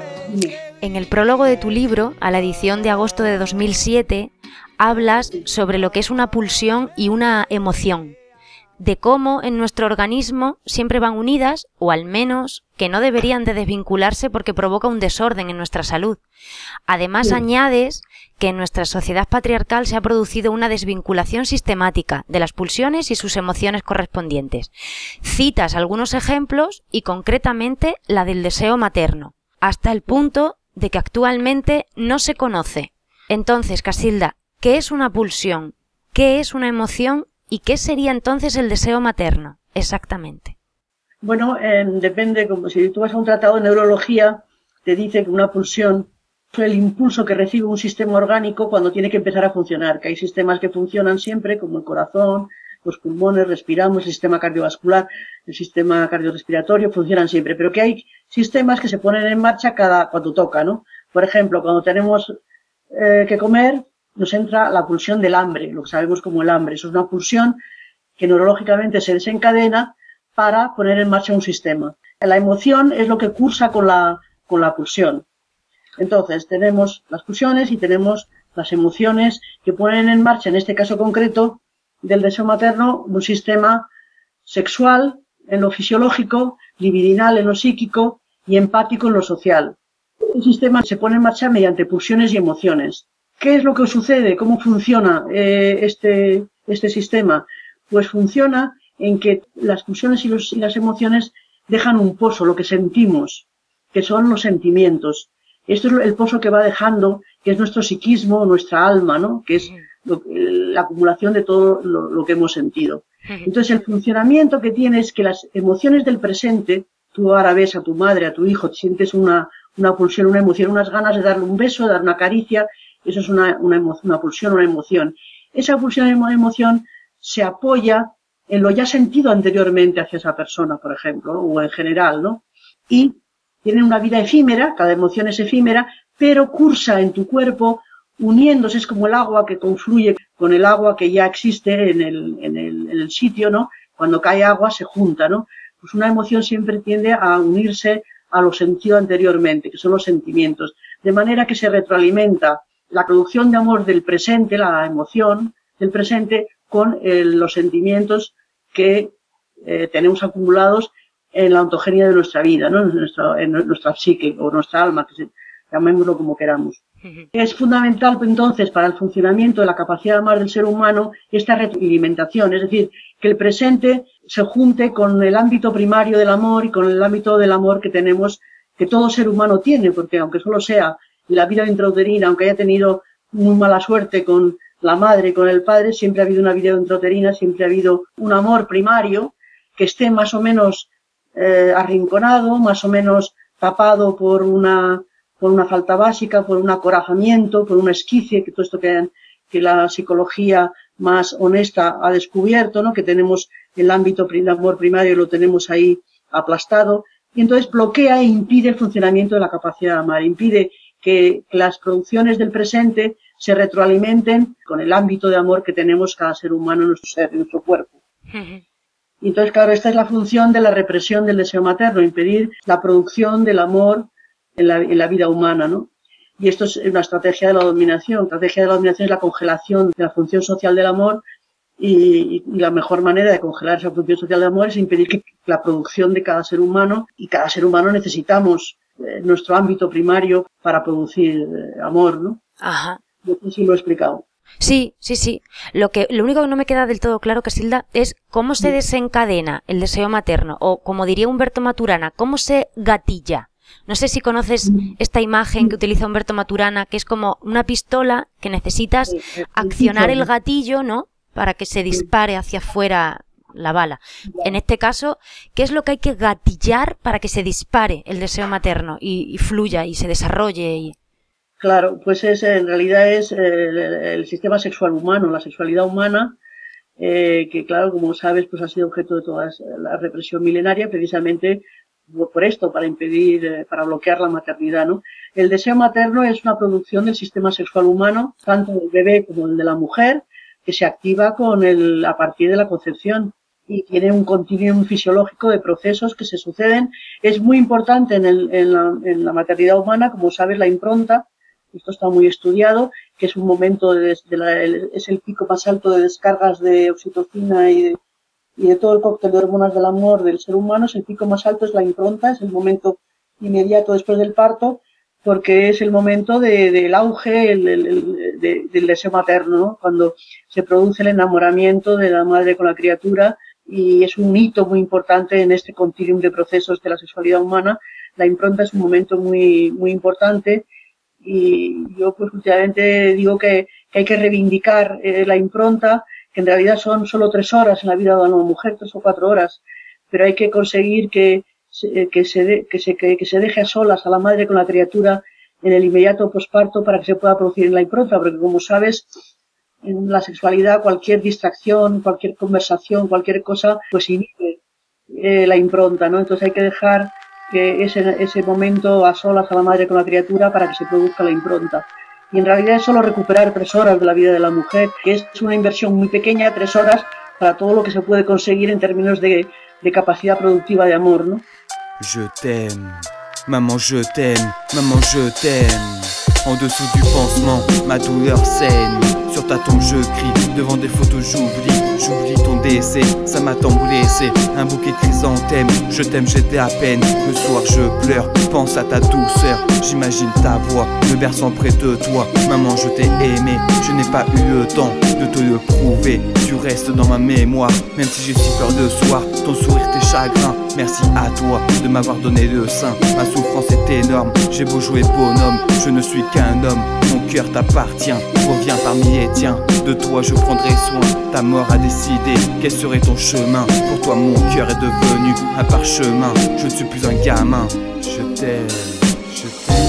en el prólogo de tu libro, a la edición de agosto de dos mil siete, hablas sobre lo que es una pulsión y una emoción, de cómo en nuestro organismo siempre van unidas, o al menos que no deberían de desvincularse porque provoca un desorden en nuestra salud. Además, sí. Añades que en nuestra sociedad patriarcal se ha producido una desvinculación sistemática de las pulsiones y sus emociones correspondientes. Citas algunos ejemplos y concretamente la del deseo materno, hasta el punto de que actualmente no se conoce. Entonces, Casilda, ¿qué es una pulsión? ¿Qué es una emoción? ¿Y qué sería entonces el deseo materno? Exactamente. Bueno, eh, depende, como si tú vas a un tratado de neurología, te dice que una pulsión es el impulso que recibe un sistema orgánico cuando tiene que empezar a funcionar, que hay sistemas que funcionan siempre, como el corazón, los pulmones, respiramos, el sistema cardiovascular, el sistema cardiorrespiratorio, funcionan siempre, pero que hay sistemas que se ponen en marcha cada cuando toca, ¿no? Por ejemplo, cuando tenemos eh, que comer, nos entra la pulsión del hambre, lo que sabemos como el hambre. Eso es una pulsión que neurológicamente se desencadena para poner en marcha un sistema. La emoción es lo que cursa con la, con la pulsión. Entonces, tenemos las pulsiones y tenemos las emociones que ponen en marcha, en este caso concreto, del deseo materno, un sistema sexual en lo fisiológico, libidinal en lo psíquico y empático en lo social. El sistema se pone en marcha mediante pulsiones y emociones. ¿Qué es lo que sucede? ¿Cómo funciona eh, este, este sistema? Pues funciona en que las pulsiones y, los, y las emociones dejan un pozo, lo que sentimos, que son los sentimientos. Esto es el pozo que va dejando, que es nuestro psiquismo, nuestra alma, ¿no? Que es lo, la acumulación de todo lo, lo que hemos sentido. Entonces, el funcionamiento que tiene es que las emociones del presente, tú ahora ves a tu madre, a tu hijo, sientes una, una pulsión, una emoción, unas ganas de darle un beso, de dar una caricia, eso es una, una, emo, una pulsión, una emoción. Esa pulsión, una emoción, se apoya en lo ya sentido anteriormente hacia esa persona, por ejemplo, ¿no? O en general, ¿no? Y tiene una vida efímera, cada emoción es efímera, pero cursa en tu cuerpo uniéndose, es como el agua que confluye con el agua que ya existe en el, en el, en el sitio, ¿no? Cuando cae agua se junta, ¿no? Pues una emoción siempre tiende a unirse a lo sentido anteriormente, que son los sentimientos, de manera que se retroalimenta la producción de amor del presente, la emoción del presente, con eh, los sentimientos que eh, tenemos acumulados en la ontogenia de nuestra vida, ¿no? En nuestra, en nuestra psique o nuestra alma, que se, llamémoslo como queramos. Es fundamental, entonces, para el funcionamiento de la capacidad de amar del ser humano esta retroalimentación, es decir, que el presente se junte con el ámbito primario del amor y con el ámbito del amor que tenemos, que todo ser humano tiene, porque aunque solo sea la vida intrauterina, aunque haya tenido muy mala suerte con la madre y con el padre, siempre ha habido una vida intrauterina, siempre ha habido un amor primario que esté más o menos eh, arrinconado, más o menos tapado por una por una falta básica, por un acorazamiento, por una esquicie, que todo esto que, que la psicología más honesta ha descubierto, ¿no? Que tenemos el ámbito del amor primario, lo tenemos ahí aplastado, y entonces bloquea e impide el funcionamiento de la capacidad de amar, impide que las producciones del presente se retroalimenten con el ámbito de amor que tenemos cada ser humano en nuestro ser, en nuestro cuerpo. Y entonces, claro, esta es la función de la represión del deseo materno, impedir la producción del amor En la, en la vida humana, ¿no? Y esto es una estrategia de la dominación. La estrategia de la dominación es la congelación de la función social del amor y, y la mejor manera de congelar esa función social del amor es impedir que la producción de cada ser humano, y cada ser humano necesitamos eh, nuestro ámbito primario para producir eh, amor, ¿no? Ajá. Yo sé si lo he explicado. Sí, sí, sí. Lo que, lo único que no me queda del todo claro, Casilda, es cómo se desencadena el deseo materno, o como diría Humberto Maturana, cómo se gatilla. No sé si conoces esta imagen que utiliza Humberto Maturana, que es como una pistola que necesitas accionar el gatillo, ¿no? Para que se dispare hacia afuera la bala. En este caso, ¿qué es lo que hay que gatillar para que se dispare el deseo materno y, y fluya y se desarrolle? Y... Claro, pues es, en realidad es el, el sistema sexual humano, la sexualidad humana, eh, que claro, como sabes, pues ha sido objeto de toda la represión milenaria, precisamente por esto, para impedir, para bloquear la maternidad, ¿no? El deseo materno es una producción del sistema sexual humano, tanto del bebé como el de la mujer, que se activa con el, a partir de la concepción y tiene un continuum fisiológico de procesos que se suceden. Es muy importante en, el, en, la, en la maternidad humana, como sabes, la impronta, esto está muy estudiado, que es un momento, de, de la, el, es el pico más alto de descargas de oxitocina y de y de todo el cóctel de hormonas del amor del ser humano. El pico más alto es la impronta, es el momento inmediato después del parto, porque es el momento de, del auge el, el, el, de, del deseo materno, ¿no? Cuando se produce el enamoramiento de la madre con la criatura, y es un hito muy importante en este continuum de procesos de la sexualidad humana. La impronta es un momento muy, muy importante, y yo pues últimamente digo que, que hay que reivindicar eh, la impronta, que en realidad son solo tres horas en la vida de una mujer, tres o cuatro horas, pero hay que conseguir que se, que se, de, que se, que, que se deje a solas a la madre con la criatura en el inmediato posparto para que se pueda producir en la impronta, porque como sabes, en la sexualidad cualquier distracción, cualquier conversación, cualquier cosa, pues inhibe eh, la impronta, ¿no? Entonces hay que dejar que ese, ese momento a solas a la madre con la criatura para que se produzca la impronta. Y en realidad es solo recuperar tres horas de la vida de la mujer, que es una inversión muy pequeña, tres horas, para todo lo que se puede conseguir en términos de, de capacidad productiva de amor, ¿no? Je t'aime, maman je t'aime, maman je t'aime. En dessous du pansement, ma douleur saigne. Sur ta tombe je crie, devant des photos j'oublie. J'oublie ton décès, ça m'a tant blessé. Un bouquet de chrysanthèmes, je t'aime, j'étais à peine. Le soir je pleure, pense à ta douceur. J'imagine ta voix, me berçant près de toi. Maman je t'ai aimé, je n'ai pas eu le temps de te le prouver. Tu restes dans ma mémoire, même si j'ai si peur de soir. Ton sourire, tes chagrins, merci à toi de m'avoir donné le sein. Ma souffrance est énorme, j'ai beau jouer bonhomme, je ne suis qu'un homme. Mon cœur t'appartient, reviens parmi les tiens. De toi je prendrai soin, ta mort a décidé quel serait ton chemin. Pour toi mon cœur est devenu un parchemin. Je ne suis plus un gamin, je t'aime, je t'aime.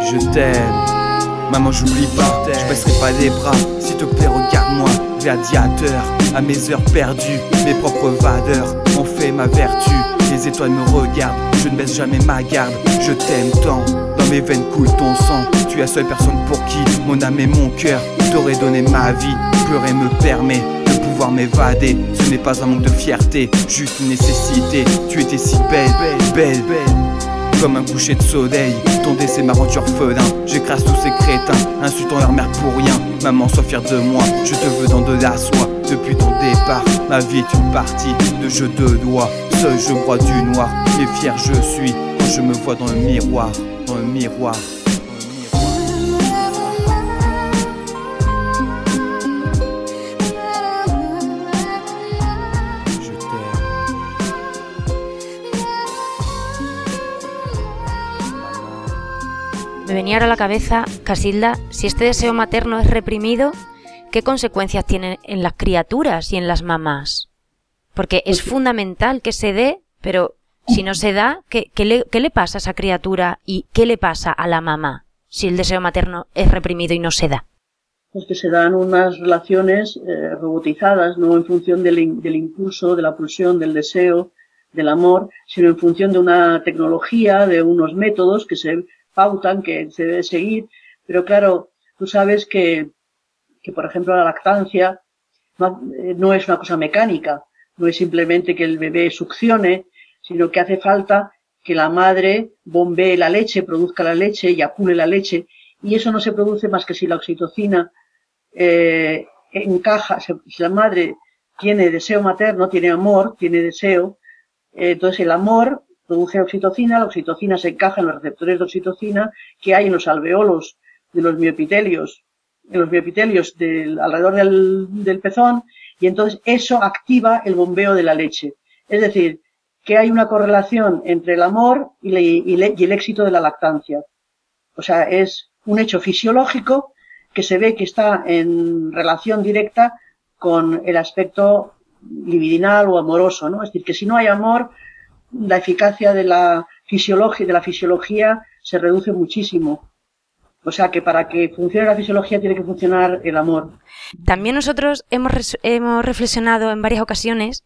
je t'aime. Maman, j'oublie pas, je baisserai pas les bras. S'il te plaît, regarde-moi, gladiateur. À mes heures perdues, mes propres vadeurs ont fait ma vertu. Les étoiles me regardent, je ne baisse jamais ma garde. Je t'aime tant, dans mes veines coule ton sang. Tu es la seule personne pour qui mon âme et mon cœur t'aurais donné ma vie. Pleurer me permet de pouvoir m'évader. Ce n'est pas un manque de fierté, juste une nécessité. Tu étais si belle, belle, belle. Comme un coucher de soleil, ton décès m'a rendu orphelin. J'écrase tous ces crétins, insultant leur mère pour rien. Maman, sois fière de moi, je te veux dans de la soie. Depuis ton départ, ma vie est une partie de jeu de doigts. Seul je bois du noir, et fier je suis quand je me vois dans le miroir, dans le miroir. Me venía ahora a la cabeza, Casilda, si este deseo materno es reprimido, ¿qué consecuencias tiene en las criaturas y en las mamás? Porque es fundamental que se dé, pero si no se da, ¿qué, qué, le, ¿qué le pasa a esa criatura y qué le pasa a la mamá si el deseo materno es reprimido y no se da? Pues que se dan unas relaciones eh, robotizadas, no en función del, del impulso, de la pulsión, del deseo, del amor, sino en función de una tecnología, de unos métodos que se pautan, que se debe seguir. Pero claro, tú sabes que, que por ejemplo, la lactancia no, no es una cosa mecánica, no es simplemente que el bebé succione, sino que hace falta que la madre bombee la leche, produzca la leche, eyacule la leche, y eso no se produce más que si la oxitocina eh, encaja, si la madre tiene deseo materno, tiene amor, tiene deseo, eh, entonces el amor produce oxitocina, la oxitocina se encaja en los receptores de oxitocina que hay en los alveolos de los miopitelios, en los miopitelios del, alrededor del, del pezón, y entonces eso activa el bombeo de la leche. Es decir, que hay una correlación entre el amor y, le, y, le, y el éxito de la lactancia. O sea, es un hecho fisiológico que se ve que está en relación directa con el aspecto libidinal o amoroso, ¿no? Es decir, que si no hay amor, la eficacia de la fisiología, de la fisiología se reduce muchísimo. O sea que para que funcione la fisiología tiene que funcionar el amor. También nosotros hemos, hemos reflexionado en varias ocasiones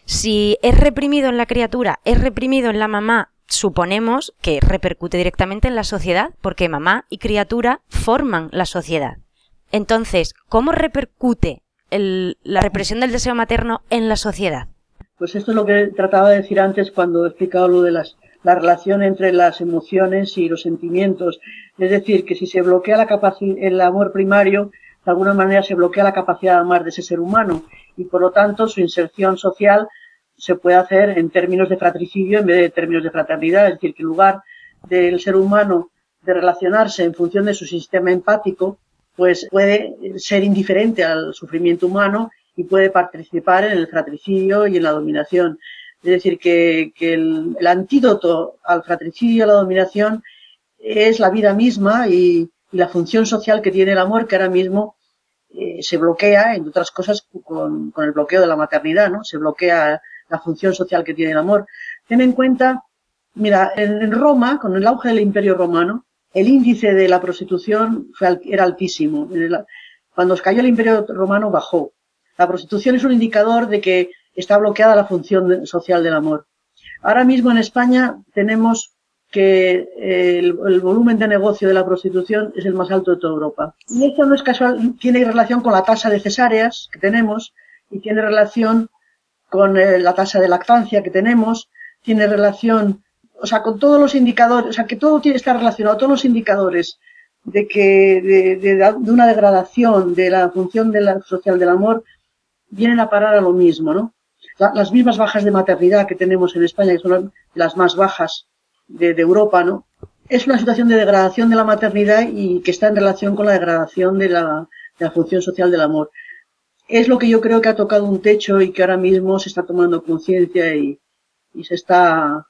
si es reprimido en la criatura, es reprimido en la mamá, suponemos que repercute directamente en la sociedad, porque mamá y criatura forman la sociedad. Entonces, ¿cómo repercute el, la represión del deseo materno en la sociedad? Pues esto es lo que trataba de decir antes cuando he explicado lo de las, la relación entre las emociones y los sentimientos. Es decir, que si se bloquea la capacidad, el amor primario, de alguna manera se bloquea la capacidad de amar de ese ser humano y por lo tanto su inserción social se puede hacer en términos de fratricidio en vez de términos de fraternidad. Es decir, que en lugar del ser humano de relacionarse en función de su sistema empático, pues puede ser indiferente al sufrimiento humano y puede participar en el fratricidio y en la dominación. Es decir, que, que el, el antídoto al fratricidio y a la dominación es la vida misma y, y la función social que tiene el amor, que ahora mismo eh, se bloquea, entre otras cosas, con, con el bloqueo de la maternidad, ¿no? Se bloquea la función social que tiene el amor. Ten en cuenta, mira, en, en Roma, con el auge del Imperio Romano, el índice de la prostitución fue, era altísimo. Cuando cayó el Imperio Romano bajó. La prostitución es un indicador de que está bloqueada la función social del amor. Ahora mismo en España tenemos que el, el volumen de negocio de la prostitución es el más alto de toda Europa. Y esto no es casual, tiene relación con la tasa de cesáreas que tenemos y tiene relación con eh, la tasa de lactancia que tenemos, tiene relación, o sea, con todos los indicadores, o sea, que todo tiene que estar relacionado, todos los indicadores de que de, de, de una degradación de la función de la, social del amor vienen a parar a lo mismo, ¿no? La, las mismas bajas de maternidad que tenemos en España, que son las más bajas de, de Europa, ¿no? Es una situación de degradación de la maternidad y que está en relación con la degradación de la, de la función social del amor. Es lo que yo creo que ha tocado un techo y que ahora mismo se está tomando conciencia y, y se está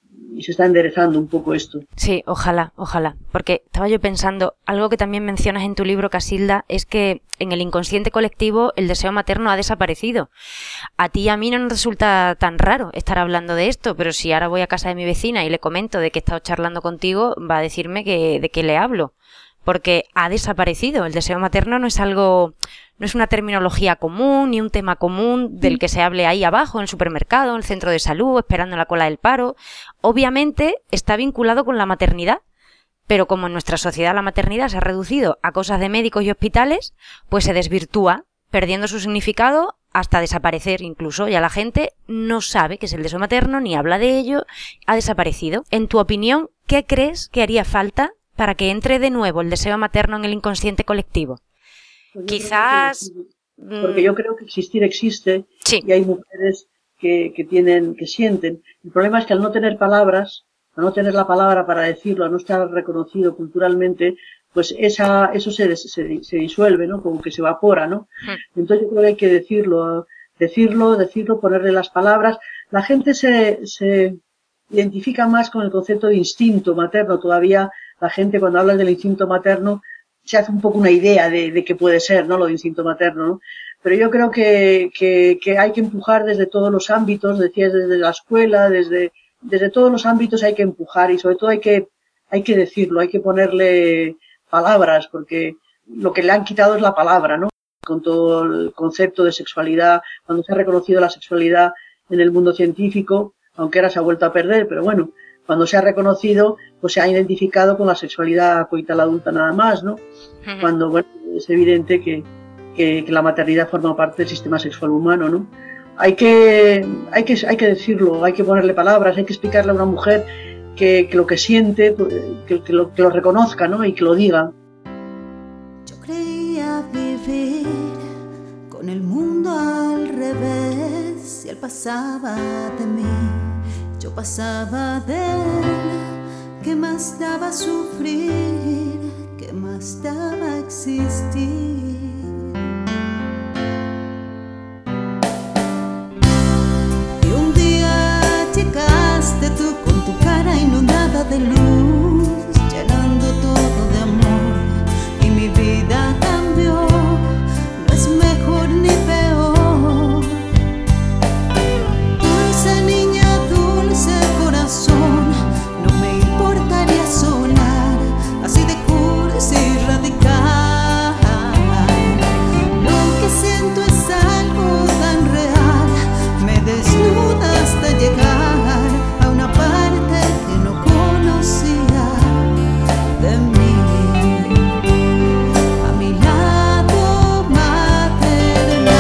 y se está enderezando un poco esto. Sí, ojalá, ojalá. Porque estaba yo pensando, algo que también mencionas en tu libro, Casilda, es que en el inconsciente colectivo el deseo materno ha desaparecido. A ti y a mí no nos resulta tan raro estar hablando de esto, pero si ahora voy a casa de mi vecina y le comento de que he estado charlando contigo, va a decirme que, de qué le hablo. Porque ha desaparecido. El deseo materno no es algo, no es una terminología común, ni un tema común del que se hable ahí abajo, en el supermercado, en el centro de salud, esperando en la cola del paro. Obviamente está vinculado con la maternidad, pero como en nuestra sociedad la maternidad se ha reducido a cosas de médicos y hospitales, pues se desvirtúa, perdiendo su significado hasta desaparecer incluso. Ya la gente no sabe qué es el deseo materno, ni habla de ello, ha desaparecido. En tu opinión, ¿qué crees que haría falta para que entre de nuevo el deseo materno en el inconsciente colectivo? Pues Quizás... Que, porque yo creo que existir existe, sí. Y hay mujeres que, que tienen, que sienten. El problema es que al no tener palabras, al no tener la palabra para decirlo, al no estar reconocido culturalmente, pues esa, eso se, se, se disuelve, ¿no? Como que se evapora, ¿no? Hmm. Entonces yo creo que hay que decirlo, decirlo, decirlo, ponerle las palabras. La gente se, se identifica más con el concepto de instinto materno. Todavía la gente cuando habla del instinto materno se hace un poco una idea de, de qué puede ser, ¿no? Lo de instinto materno, ¿no? Pero yo creo que, que, que hay que empujar desde todos los ámbitos, decías, desde la escuela, desde, desde todos los ámbitos hay que empujar y sobre todo hay que, hay que decirlo, hay que ponerle palabras, porque lo que le han quitado es la palabra, ¿no? Con todo el concepto de sexualidad, cuando se ha reconocido la sexualidad en el mundo científico, aunque ahora se ha vuelto a perder, pero bueno, cuando se ha reconocido, pues se ha identificado con la sexualidad coital adulta nada más, ¿no? Uh-huh. Cuando, bueno, es evidente que, que, que la maternidad forma parte del sistema sexual humano, ¿no? Hay que, hay que, hay que decirlo, hay que ponerle palabras, hay que explicarle a una mujer que, que lo que siente, que, que, lo, que lo reconozca, ¿no? Y que lo diga. Yo creía vivir con el mundo al revés y él pasaba de mí. Yo pasaba de él, ¿qué más daba sufrir? ¿Qué más daba existir? Y un día llegaste tú con tu cara inundada de luz, llenando todo de amor, y mi vida cambió, no es mejor ni peor. Dulce niña, dulce corazón, no me importaría sonar así de cursi y radical. Lo que siento es algo tan real, me desnuda hasta llegar a una parte que no conocía de mí, a mi lado maternal.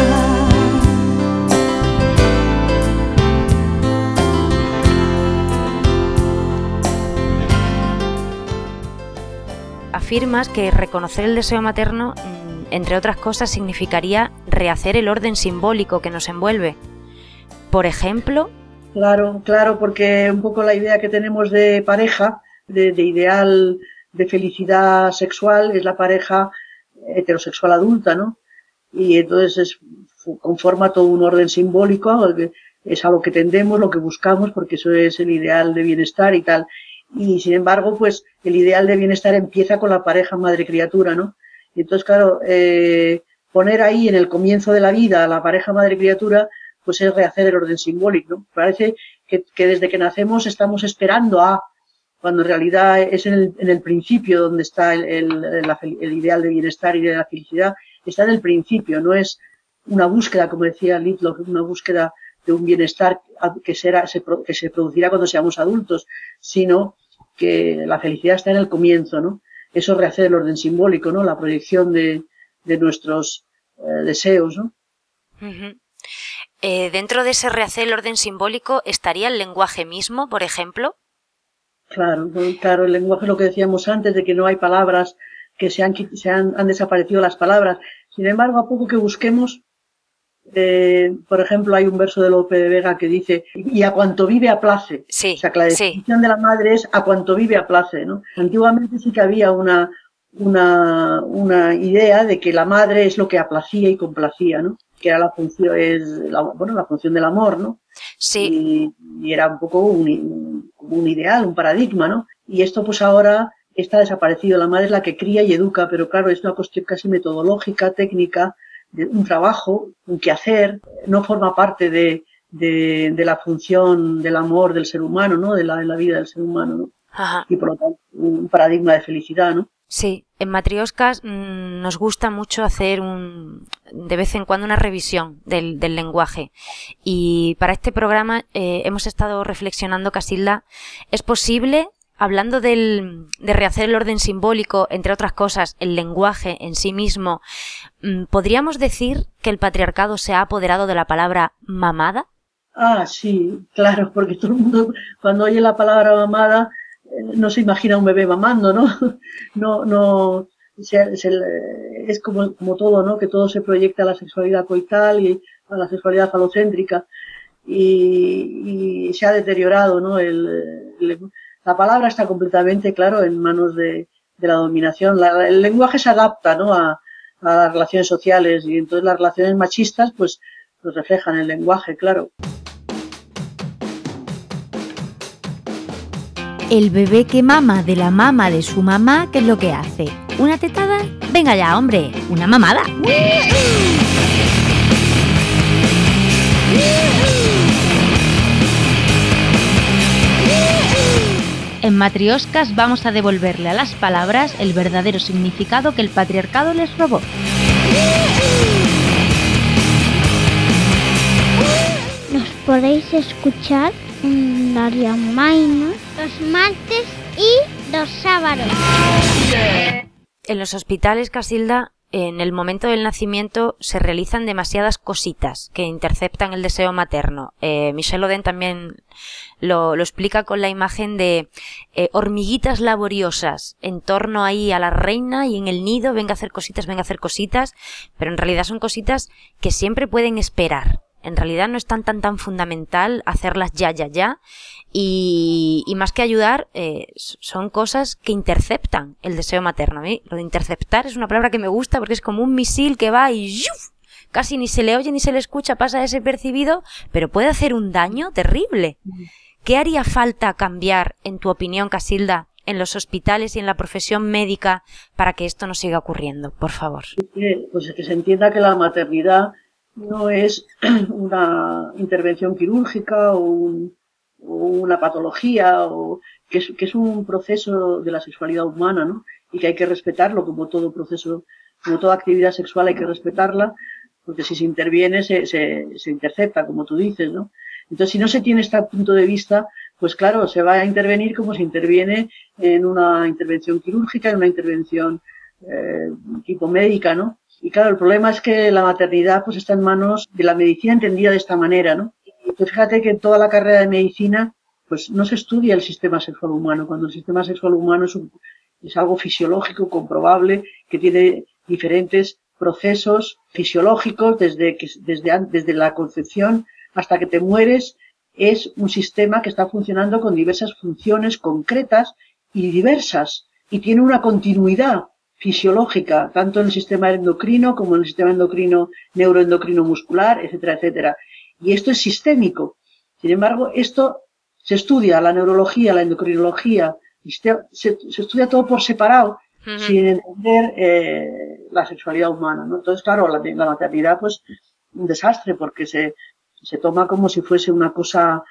Afirmas que reconocer el deseo materno, entre otras cosas, significaría rehacer el orden simbólico que nos envuelve. Por ejemplo... Claro, claro, porque un poco la idea que tenemos de pareja, de, de ideal de felicidad sexual, es la pareja heterosexual adulta, ¿no? Y entonces es, conforma todo un orden simbólico, es a lo que tendemos, lo que buscamos, porque eso es el ideal de bienestar y tal. Y sin embargo, pues el ideal de bienestar empieza con la pareja madre-criatura, ¿no? Y entonces, claro, eh, poner ahí en el comienzo de la vida a la pareja madre-criatura, pues es rehacer el orden simbólico, ¿no? Parece que, que desde que nacemos estamos esperando a, cuando en realidad es en el, en el principio donde está el, el, la, el ideal de bienestar y de la felicidad, está en el principio, no es una búsqueda, como decía Litlock, una búsqueda de un bienestar que, será, se, que se producirá cuando seamos adultos, sino que la felicidad está en el comienzo, ¿no? Eso rehacer el orden simbólico, ¿no? La proyección de, de nuestros eh, deseos, ¿no? Uh-huh. Eh, dentro de ese rehacer el orden simbólico, ¿estaría el lenguaje mismo, por ejemplo? Claro, claro, el lenguaje es lo que decíamos antes, de que no hay palabras, que se han, se han, han desaparecido las palabras. Sin embargo, a poco que busquemos, eh, por ejemplo, hay un verso de Lope de Vega que dice, y a cuanto vive aplace. Sí, o sea, que la definición sí. de la madre es a cuanto vive aplace, ¿no? Antiguamente sí que había una, una, una idea de que la madre es lo que aplacía y complacía, ¿no? que era la función, es la, bueno, la función del amor, ¿no? Sí. Y, y era un poco un, un ideal, un paradigma, ¿no? Y esto pues ahora está desaparecido. La madre es la que cría y educa, pero claro, es una cuestión casi metodológica, técnica, de un trabajo, un quehacer, no forma parte de, de, de la función del amor del ser humano, ¿no? De la, de la vida del ser humano, ¿no? Ajá. Y por lo tanto, un paradigma de felicidad, ¿no? Sí, en Matrioscas mmm, nos gusta mucho hacer un, de vez en cuando una revisión del, del lenguaje. Y para este programa eh, hemos estado reflexionando, Casilda, ¿es posible, hablando del, de rehacer el orden simbólico, entre otras cosas, el lenguaje en sí mismo, mmm, ¿podríamos decir que el patriarcado se ha apoderado de la palabra mamada? Ah, sí, claro, porque todo el mundo cuando oye la palabra mamada no se imagina un bebé mamando, ¿no? No, no, se, se, es como, como todo, ¿no? Que todo se proyecta a la sexualidad coital y a la sexualidad falocéntrica y, y se ha deteriorado, ¿no? El, el, la palabra está completamente, claro, en manos de, de la dominación. La, el lenguaje se adapta, ¿no? A, a las relaciones sociales y entonces las relaciones machistas, pues, pues reflejan el lenguaje, claro. El bebé que mama de la mama de su mamá, ¿qué es lo que hace? ¿Una tetada? Venga ya, hombre, una mamada. En Matrioscas vamos a devolverle a las palabras el verdadero significado que el patriarcado les robó. Nos podéis escuchar en Radio Maina los martes y los sábados. En los hospitales, Casilda, en el momento del nacimiento se realizan demasiadas cositas que interceptan el deseo materno. Eh, Michel Oden también lo, lo explica con la imagen de eh, hormiguitas laboriosas en torno ahí a la reina y en el nido, venga a hacer cositas, venga a hacer cositas, pero en realidad son cositas que siempre pueden esperar. En realidad no es tan tan tan fundamental hacerlas ya, ya, ya. Y, y más que ayudar, eh, son cosas que interceptan el deseo materno. A mí lo de interceptar es una palabra que me gusta porque es como un misil que va y ¡yuf! Casi ni se le oye ni se le escucha, pasa desapercibido, pero puede hacer un daño terrible. ¿Qué haría falta cambiar, en tu opinión, Casilda, en los hospitales y en la profesión médica para que esto no siga ocurriendo? Por favor. Pues que se entienda que la maternidad no es una intervención quirúrgica o, un, o una patología, o que es, que es un proceso de la sexualidad humana, ¿no? Y que hay que respetarlo como todo proceso, como toda actividad sexual hay que respetarla, porque si se interviene se, se, se intercepta, como tú dices, ¿no? Entonces, si no se tiene este punto de vista, pues claro, se va a intervenir como se interviene en una intervención quirúrgica, en una intervención eh, tipo médica, ¿no? Y claro, el problema es que la maternidad pues está en manos de la medicina entendida de esta manera, ¿no? Y pues fíjate que en toda la carrera de medicina pues no se estudia el sistema sexual humano, cuando el sistema sexual humano es, un, es algo fisiológico, comprobable, que tiene diferentes procesos fisiológicos desde, que, desde, desde la concepción hasta que te mueres. Es un sistema que está funcionando con diversas funciones concretas y diversas y tiene una continuidad fisiológica, tanto en el sistema endocrino como en el sistema endocrino, neuroendocrino muscular, etcétera, etcétera. Y esto es sistémico. Sin embargo, esto se estudia, la neurología, la endocrinología, se, se estudia todo por separado, uh-huh. sin entender eh, la sexualidad humana, ¿no? Entonces, claro, la, la maternidad, pues, un desastre, porque se, se toma como si fuese una cosa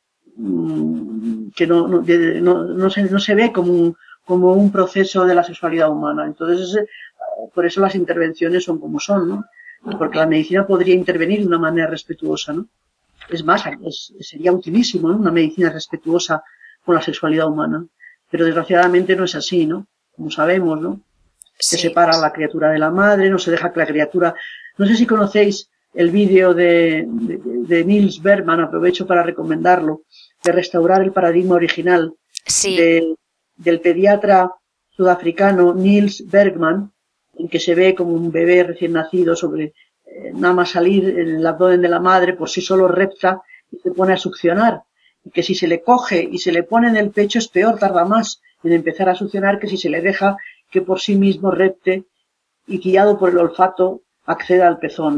mmm, que no, no, de, no, no, se, no se ve como un como un proceso de la sexualidad humana. Entonces, por eso las intervenciones son como son, ¿no? Porque la medicina podría intervenir de una manera respetuosa, ¿no? Es más, es, sería utilísimo, ¿no? Una medicina respetuosa con la sexualidad humana. Pero desgraciadamente no es así, ¿no? Como sabemos, ¿no? Se sí. separa a la criatura de la madre, no se deja que la criatura... No sé si conocéis el vídeo de, de, de Niels Bergman, aprovecho para recomendarlo, de restaurar el paradigma original. Sí. De, del pediatra sudafricano Niels Bergman, en que se ve como un bebé recién nacido sobre eh, nada más salir en el abdomen de la madre, por sí solo repta y se pone a succionar. Y que si se le coge y se le pone en el pecho es peor, tarda más en empezar a succionar que si se le deja que por sí mismo repte y guiado por el olfato acceda al pezón, ¿no?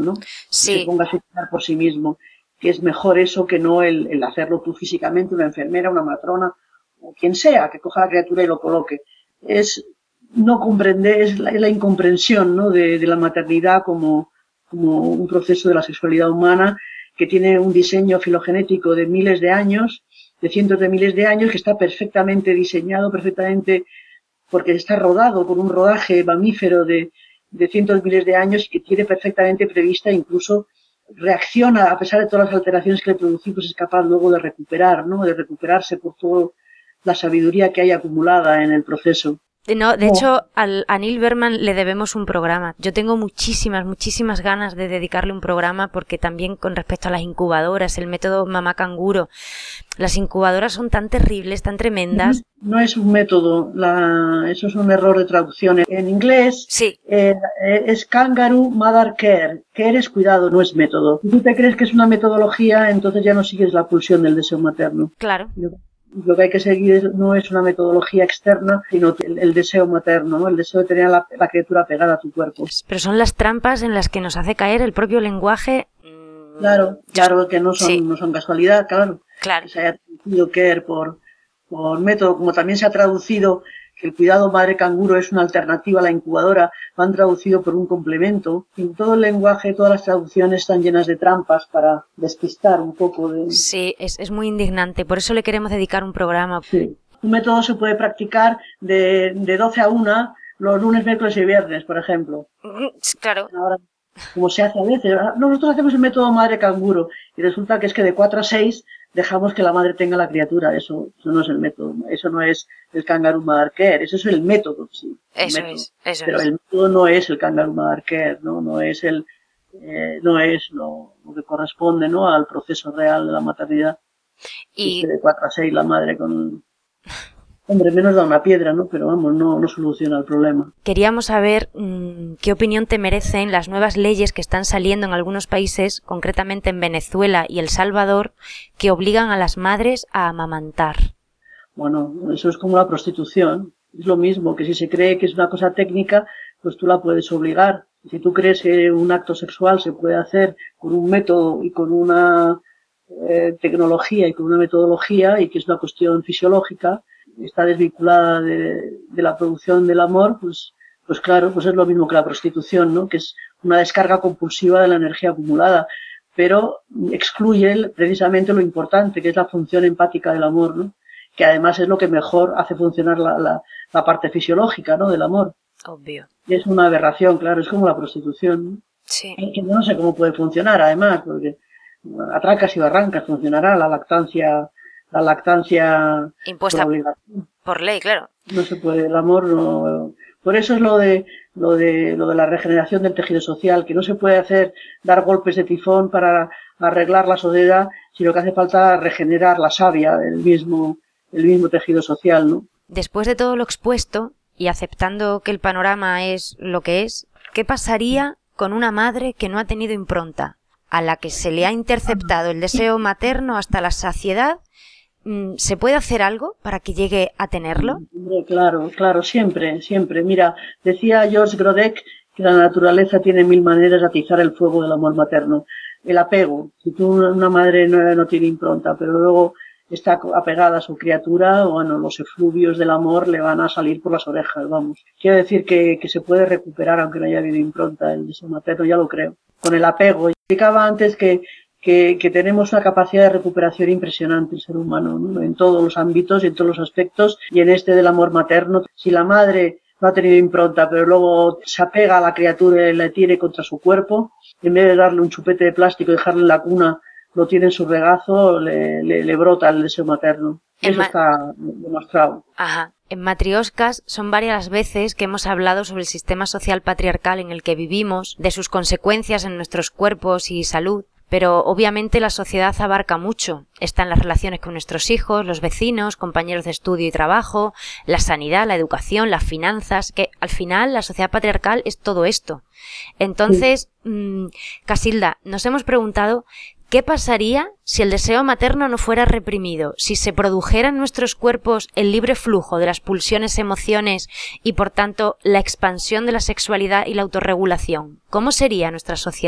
sí. que se ponga a gestionar por sí mismo, que es mejor eso que no el, el hacerlo tú físicamente, una enfermera, una matrona, o quien sea, que coja la criatura y lo coloque. Es no comprender, es la, es la incomprensión, ¿no?, de, de la maternidad como, como un proceso de la sexualidad humana que tiene un diseño filogenético de miles de años, de cientos de miles de años, que está perfectamente diseñado, perfectamente, porque está rodado con un rodaje mamífero de, de cientos de miles de años y que tiene perfectamente prevista, incluso reacciona, a pesar de todas las alteraciones que le producimos, es capaz luego de recuperar, ¿no?, de recuperarse por toda la sabiduría que hay acumulada en el proceso. No, de No. hecho, al, a Neil Berman le debemos un programa. Yo tengo muchísimas, muchísimas ganas de dedicarle un programa porque también con respecto a las incubadoras, el método mamá canguro, las incubadoras son tan terribles, tan tremendas. No es un método, la, eso es un error de traducción. En inglés sí. eh, es Kangaroo Mother Care. Care es cuidado, no es método. Si tú te crees que es una metodología, entonces ya no sigues la pulsión del deseo materno. Claro. Yo, Lo que hay que seguir es, no es una metodología externa, sino el, el deseo materno, ¿no? El deseo de tener a la, la criatura pegada a tu cuerpo. Pero son las trampas en las que nos hace caer el propio lenguaje. Claro, claro que no son, sí. no son casualidad, claro. Claro. Que se haya traducido care por, por método, como también se ha traducido que el cuidado madre canguro es una alternativa a la incubadora, lo han traducido por un complemento. En todo el lenguaje, todas las traducciones están llenas de trampas para despistar un poco de... Sí, es, es muy indignante, por eso le queremos dedicar un programa. Sí. Un método se puede practicar de, de doce a una los lunes, miércoles y viernes, por ejemplo. Claro. Ahora, como se hace a veces, nosotros hacemos el método madre canguro y resulta que es que de cuatro a seis dejamos que la madre tenga la criatura. Eso, eso no es el método, eso no es el Kangaroo Mother Care, eso es el método, sí. Eso método. es, eso Pero es. el método no es el Kangaroo Mother Care, ¿no? No es el, eh, no es lo, lo que corresponde, ¿no?, al proceso real de la maternidad. Y es que de cuatro a seis la madre con... Hombre, menos da una piedra, ¿no? Pero vamos, no, no soluciona el problema. Queríamos saber mmm, qué opinión te merecen las nuevas leyes que están saliendo en algunos países, concretamente en Venezuela y El Salvador, que obligan a las madres a amamantar. Bueno, eso es como la prostitución. Es lo mismo, que si se cree que es una cosa técnica, pues tú la puedes obligar. Si tú crees que un acto sexual se puede hacer con un método y con una eh, tecnología y con una metodología y que es una cuestión fisiológica, está desvinculada de, de la producción del amor, pues, pues claro, pues es lo mismo que la prostitución, ¿no?, que es una descarga compulsiva de la energía acumulada, pero excluye precisamente lo importante, que es la función empática del amor, ¿no?, que además es lo que mejor hace funcionar la, la, la parte fisiológica, ¿no?, del amor. Obvio. Y es una aberración, claro, es como la prostitución, ¿no? Sí. Que no sé cómo puede funcionar, además, porque a trancas y barrancas funcionará la lactancia... La lactancia impuesta por, por ley, claro. No se puede, el amor no. Por eso es lo de lo de lo de la regeneración del tejido social, que no se puede hacer dar golpes de tifón para arreglar la sociedad, sino que hace falta regenerar la savia del mismo el mismo tejido social, ¿no? Después de todo lo expuesto y aceptando que el panorama es lo que es, ¿qué pasaría con una madre que no ha tenido impronta, a la que se le ha interceptado el deseo materno hasta la saciedad? ¿Se puede hacer algo para que llegue a tenerlo? Claro, claro, siempre, siempre. Mira, decía George Grodek que la naturaleza tiene mil maneras de atizar el fuego del amor materno. El apego, si tú, una madre no, no tiene impronta, pero luego está apegada a su criatura, bueno, los efluvios del amor le van a salir por las orejas, vamos. Quiero decir que, que se puede recuperar aunque no haya habido impronta el deseo materno, ya lo creo. Con el apego. Explicaba antes que Que, que tenemos una capacidad de recuperación impresionante el ser humano, ¿no?, en todos los ámbitos y en todos los aspectos, y en este del amor materno. Si la madre no ha tenido impronta, pero luego se apega a la criatura y la tiene contra su cuerpo, en vez de darle un chupete de plástico y dejarle en la cuna, lo tiene en su regazo, le, le, le brota el deseo materno. Eso está demostrado. Ajá. En Matrioscas son varias las veces que hemos hablado sobre el sistema social patriarcal en el que vivimos, de sus consecuencias en nuestros cuerpos y salud. Pero obviamente la sociedad abarca mucho. Están las relaciones con nuestros hijos, los vecinos, compañeros de estudio y trabajo, la sanidad, la educación, las finanzas, que al final la sociedad patriarcal es todo esto. Entonces, sí. mmm, Casilda, nos hemos preguntado ¿qué pasaría si el deseo materno no fuera reprimido? Si se produjera en nuestros cuerpos el libre flujo de las pulsiones, emociones y por tanto la expansión de la sexualidad y la autorregulación. ¿Cómo sería nuestra sociedad?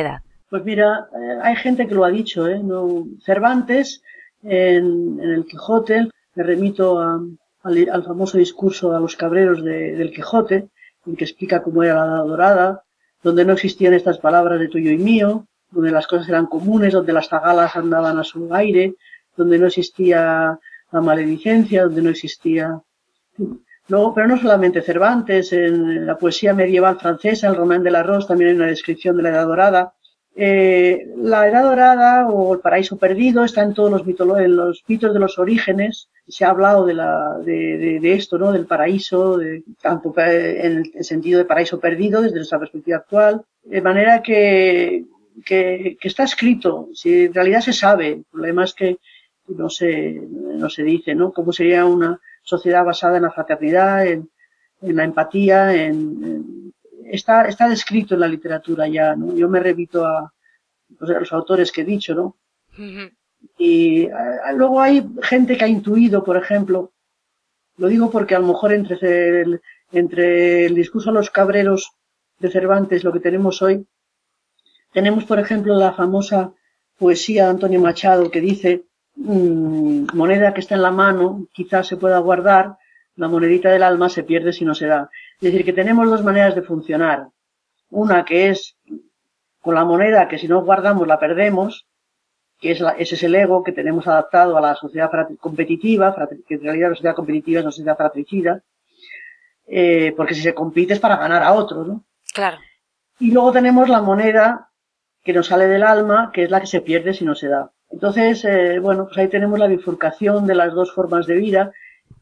Pues mira, eh, hay gente que lo ha dicho, ¿eh? No, Cervantes, en, en el Quijote, me remito a, al, al famoso discurso a los cabreros de, del Quijote, en que explica cómo era la Edad Dorada, donde no existían estas palabras de tuyo y mío, donde las cosas eran comunes, donde las zagalas andaban a su aire, donde no existía la maledicencia, donde no existía... Luego, pero no solamente Cervantes, en la poesía medieval francesa, el Romain de la Rose, también hay una descripción de la Edad Dorada. Eh, la Edad Dorada o el paraíso perdido está en todos los, mitolo en los mitos de los orígenes. Se ha hablado de, la, de, de, de esto, ¿no? Del paraíso, de, tanto en el sentido de paraíso perdido desde nuestra perspectiva actual. De manera que, que, que está escrito, si en realidad se sabe. El problema es que no se, no se dice, ¿no? Cómo sería una sociedad basada en la fraternidad, en, en la empatía, en, en Está, está descrito en la literatura ya, ¿no? Yo me remito a, pues, a los autores que he dicho, ¿no? Uh-huh. Y a, luego hay gente que ha intuido, por ejemplo, lo digo porque a lo mejor entre el, entre el discurso a los cabreros de Cervantes, lo que tenemos hoy, tenemos, por ejemplo, la famosa poesía de Antonio Machado que dice, mmm, moneda que está en la mano, quizás se pueda guardar, la monedita del alma se pierde si no se da. Es decir, que tenemos dos maneras de funcionar. Una que es con la moneda, que si no guardamos la perdemos, que es la, ese es el ego que tenemos adaptado a la sociedad competitiva, que en realidad la sociedad competitiva es una sociedad fratricida, eh, porque si se compite es para ganar a otro, ¿no? Claro. Y luego tenemos la moneda que nos sale del alma, que es la que se pierde si no se da. Entonces, eh, bueno, pues ahí tenemos la bifurcación de las dos formas de vida.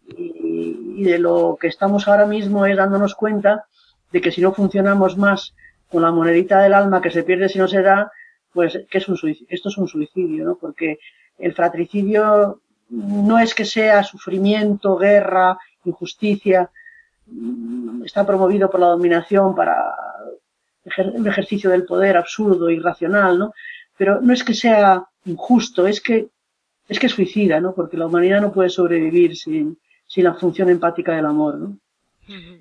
Y de lo que estamos ahora mismo es dándonos cuenta de que si no funcionamos más con la monedita del alma que se pierde si no se da, pues que es un suicidio, esto es un suicidio, ¿no? Porque el fratricidio no es que sea sufrimiento, guerra, injusticia, está promovido por la dominación para un ejercicio del poder absurdo, irracional, ¿no? Pero no es que sea injusto, es que es que suicida, ¿no? Porque la humanidad no puede sobrevivir sin sin la función empática del amor, ¿no? Uh-huh.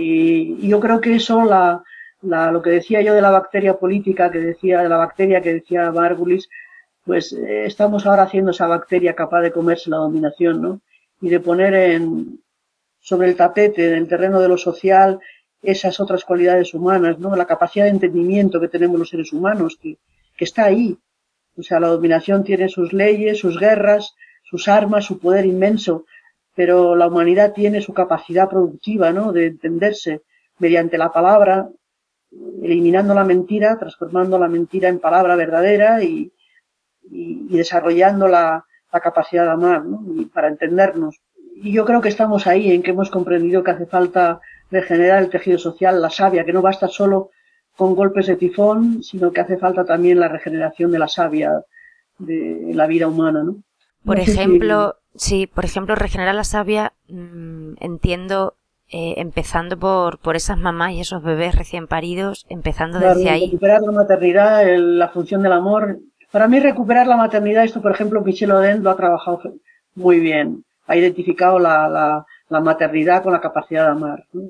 Y, y yo creo que eso, la, la, lo que decía yo de la bacteria política, que decía, de la bacteria que decía Margulis, pues eh, estamos ahora haciendo esa bacteria capaz de comerse la dominación, ¿no? Y de poner en, sobre el tapete, en el terreno de lo social, esas otras cualidades humanas, ¿no? La capacidad de entendimiento que tenemos los seres humanos, que, que está ahí. O sea, la dominación tiene sus leyes, sus guerras, sus armas, su poder inmenso, pero la humanidad tiene su capacidad productiva, ¿no? De entenderse mediante la palabra, eliminando la mentira, transformando la mentira en palabra verdadera y, y, y desarrollando la, la capacidad de amar, ¿no? Y para entendernos. Y yo creo que estamos ahí, en que hemos comprendido que hace falta regenerar el tejido social, la savia, que no basta solo con golpes de tifón, sino que hace falta también la regeneración de la savia de la vida humana, ¿no? Por no ejemplo, si... sí, por ejemplo, regenerar la savia, mmm, entiendo, eh, empezando por, por esas mamás y esos bebés recién paridos, empezando claro, desde ahí. Recuperar la maternidad, el, la función del amor. Para mí, recuperar la maternidad, esto, por ejemplo, Michel Oden lo ha trabajado muy bien. Ha identificado la, la, la maternidad con la capacidad de amar, ¿no?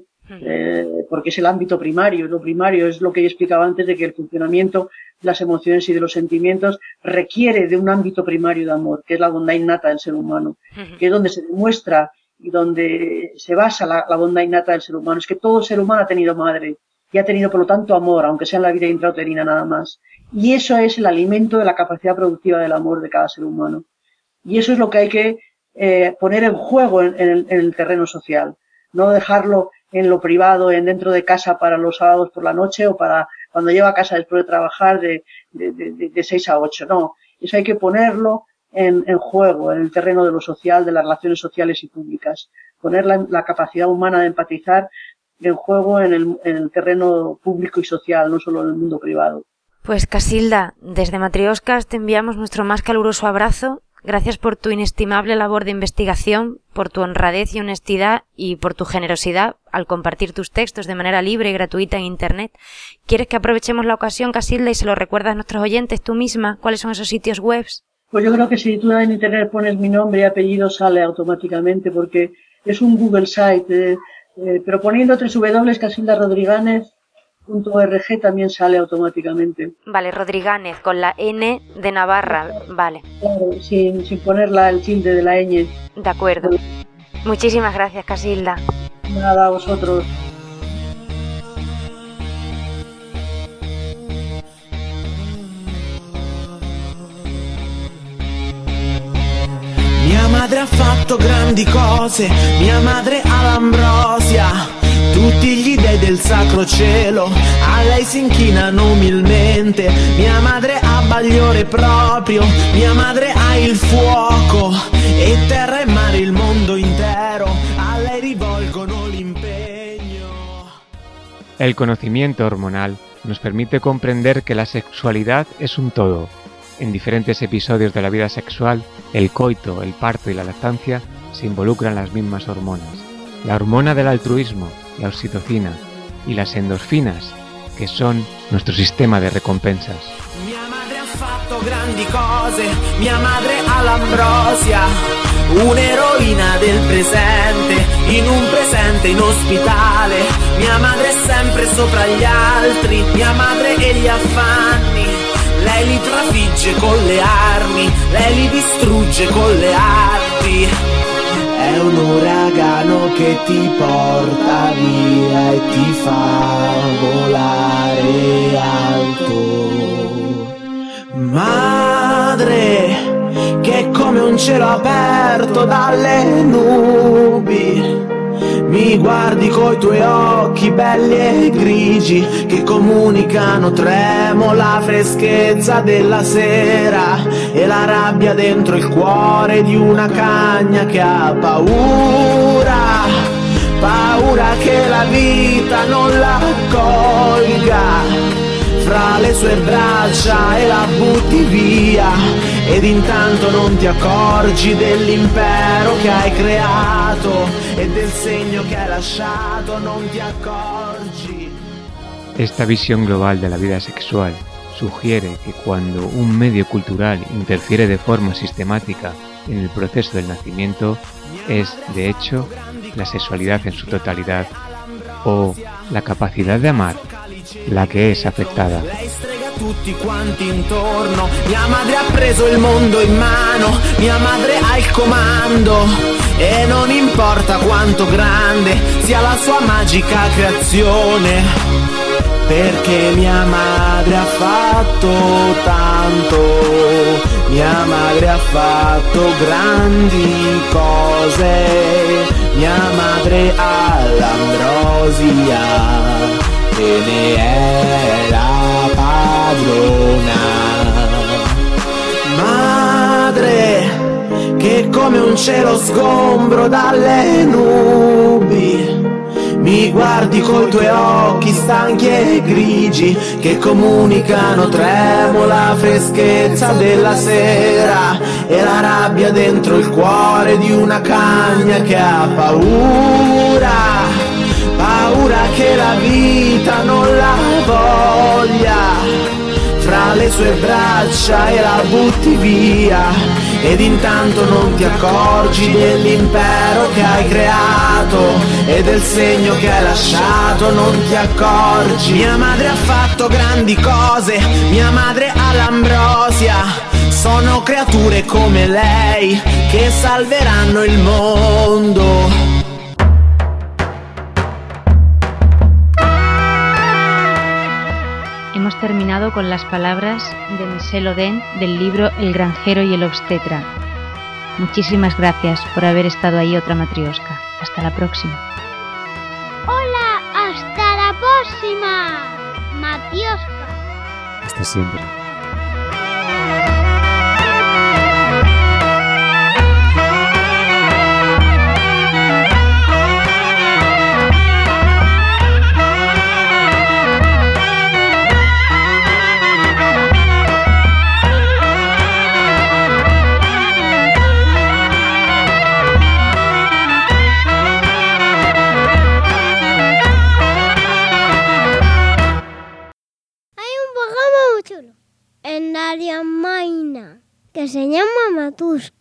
Eh, porque es el ámbito primario. Lo primario es lo que yo explicaba antes, de que el funcionamiento de las emociones y de los sentimientos requiere de un ámbito primario de amor, que es la bondad innata del ser humano, que es donde se demuestra y donde se basa la, la bondad innata del ser humano. Es que todo ser humano ha tenido madre y ha tenido, por lo tanto, amor, aunque sea en la vida intrauterina nada más. Y eso es el alimento de la capacidad productiva del amor de cada ser humano. Y eso es lo que hay que eh, poner en juego en, en, el, en el terreno social. No dejarlo en lo privado, en dentro de casa para los sábados por la noche o para cuando lleva a casa después de trabajar de, de, de, de seis a ocho. No, eso hay que ponerlo en, en juego, en el terreno de lo social, de las relaciones sociales y públicas. Poner la, la capacidad humana de empatizar en juego en el, en el terreno público y social, no solo en el mundo privado. Pues Casilda, desde Matrioscas te enviamos nuestro más caluroso abrazo. Gracias por tu inestimable labor de investigación, por tu honradez y honestidad y por tu generosidad al compartir tus textos de manera libre y gratuita en Internet. ¿Quieres que aprovechemos la ocasión, Casilda, y se lo recuerdas a nuestros oyentes tú misma? ¿Cuáles son esos sitios web? Pues yo creo que si tú en Internet pones mi nombre y apellido sale automáticamente, porque es un Google Site, eh, eh, pero poniendo tres w w w punto casilda rodriganes .org también sale automáticamente. Vale, Rodríguez, con la N de Navarra, vale. Claro, sin, sin poner la, el tilde de la ñ. De acuerdo. Muchísimas gracias, Casilda. Nada, a vosotros. Mia madre ha fatto grandi cose, mia madre ha l'ambrosia, tutti gli dei del sacro cielo a lei si inchinano umilmente. Mia madre ha Bagliore proprio, mia madre ha il fuoco e terra e mare, il mondo intero a lei rivolgono l'impegno. El conocimiento hormonal nos permite comprender que la sexualidad es un todo. En diferentes episodios de la vida sexual, el coito, el parto y la lactancia se involucran las mismas hormonas. La hormona del altruismo, la oxitocina, y las endorfinas, que son nuestro sistema de recompensas. Mia madre ha fatto grandi cose, mia madre ha l'ambrosia, un'eroina del presente, in un presente inospitale. Mia madre è sempre sopra gli altri, mia madre e gli affanni. Lei li trafigge con le armi, lei li distrugge con le arti. È un uragano che ti porta via e ti fa volare alto. Madre, che è come un cielo aperto dalle nubi, mi guardi coi tuoi occhi belli e grigi che comunicano tremo la freschezza della sera e la rabbia dentro il cuore di una cagna che ha paura, paura che la vita non la accolga fra le sue braccia e la butti via, ed intanto non ti accorgi dell'impero che hai creato e del segno che hai lasciato, non ti accorgi. Esta visión global de la vida sexual sugiere que cuando un medio cultural interfiere de forma sistemática en el proceso del nacimiento, es, de hecho, la sexualidad en su totalidad o la capacidad de amar la que es afectada. Lei strega tutti quanti intorno, mia madre ha preso il mondo in mano, mia madre ha il comando e non importa quanto grande sia la sua magica creazione, perché mia madre ha fatto tanto, mia madre ha fatto grandi cose, mia madre ha l'ambrosia e ne è la padrona. Madre, che come un cielo sgombro dalle nubi, mi guardi coi tuoi occhi stanchi e grigi che comunicano tremo la freschezza della sera e la rabbia dentro il cuore di una cagna che ha paura, paura che la vita non la voglia fra le sue braccia e la butti via, ed intanto non ti accorgi dell'impero che hai creato e del segno che hai lasciato, non ti accorgi. Mia madre ha fatto grandi cose, mia madre ha l'ambrosia, sono creature come lei che salveranno il mondo. Hemos terminado con las palabras de Michel Oden del libro El granjero y el obstetra. Muchísimas gracias por haber estado ahí, otra matrioska. Hasta la próxima. Hola, hasta la próxima, matrioska. Hasta siempre. En Daria Maina, que se llama Matuska.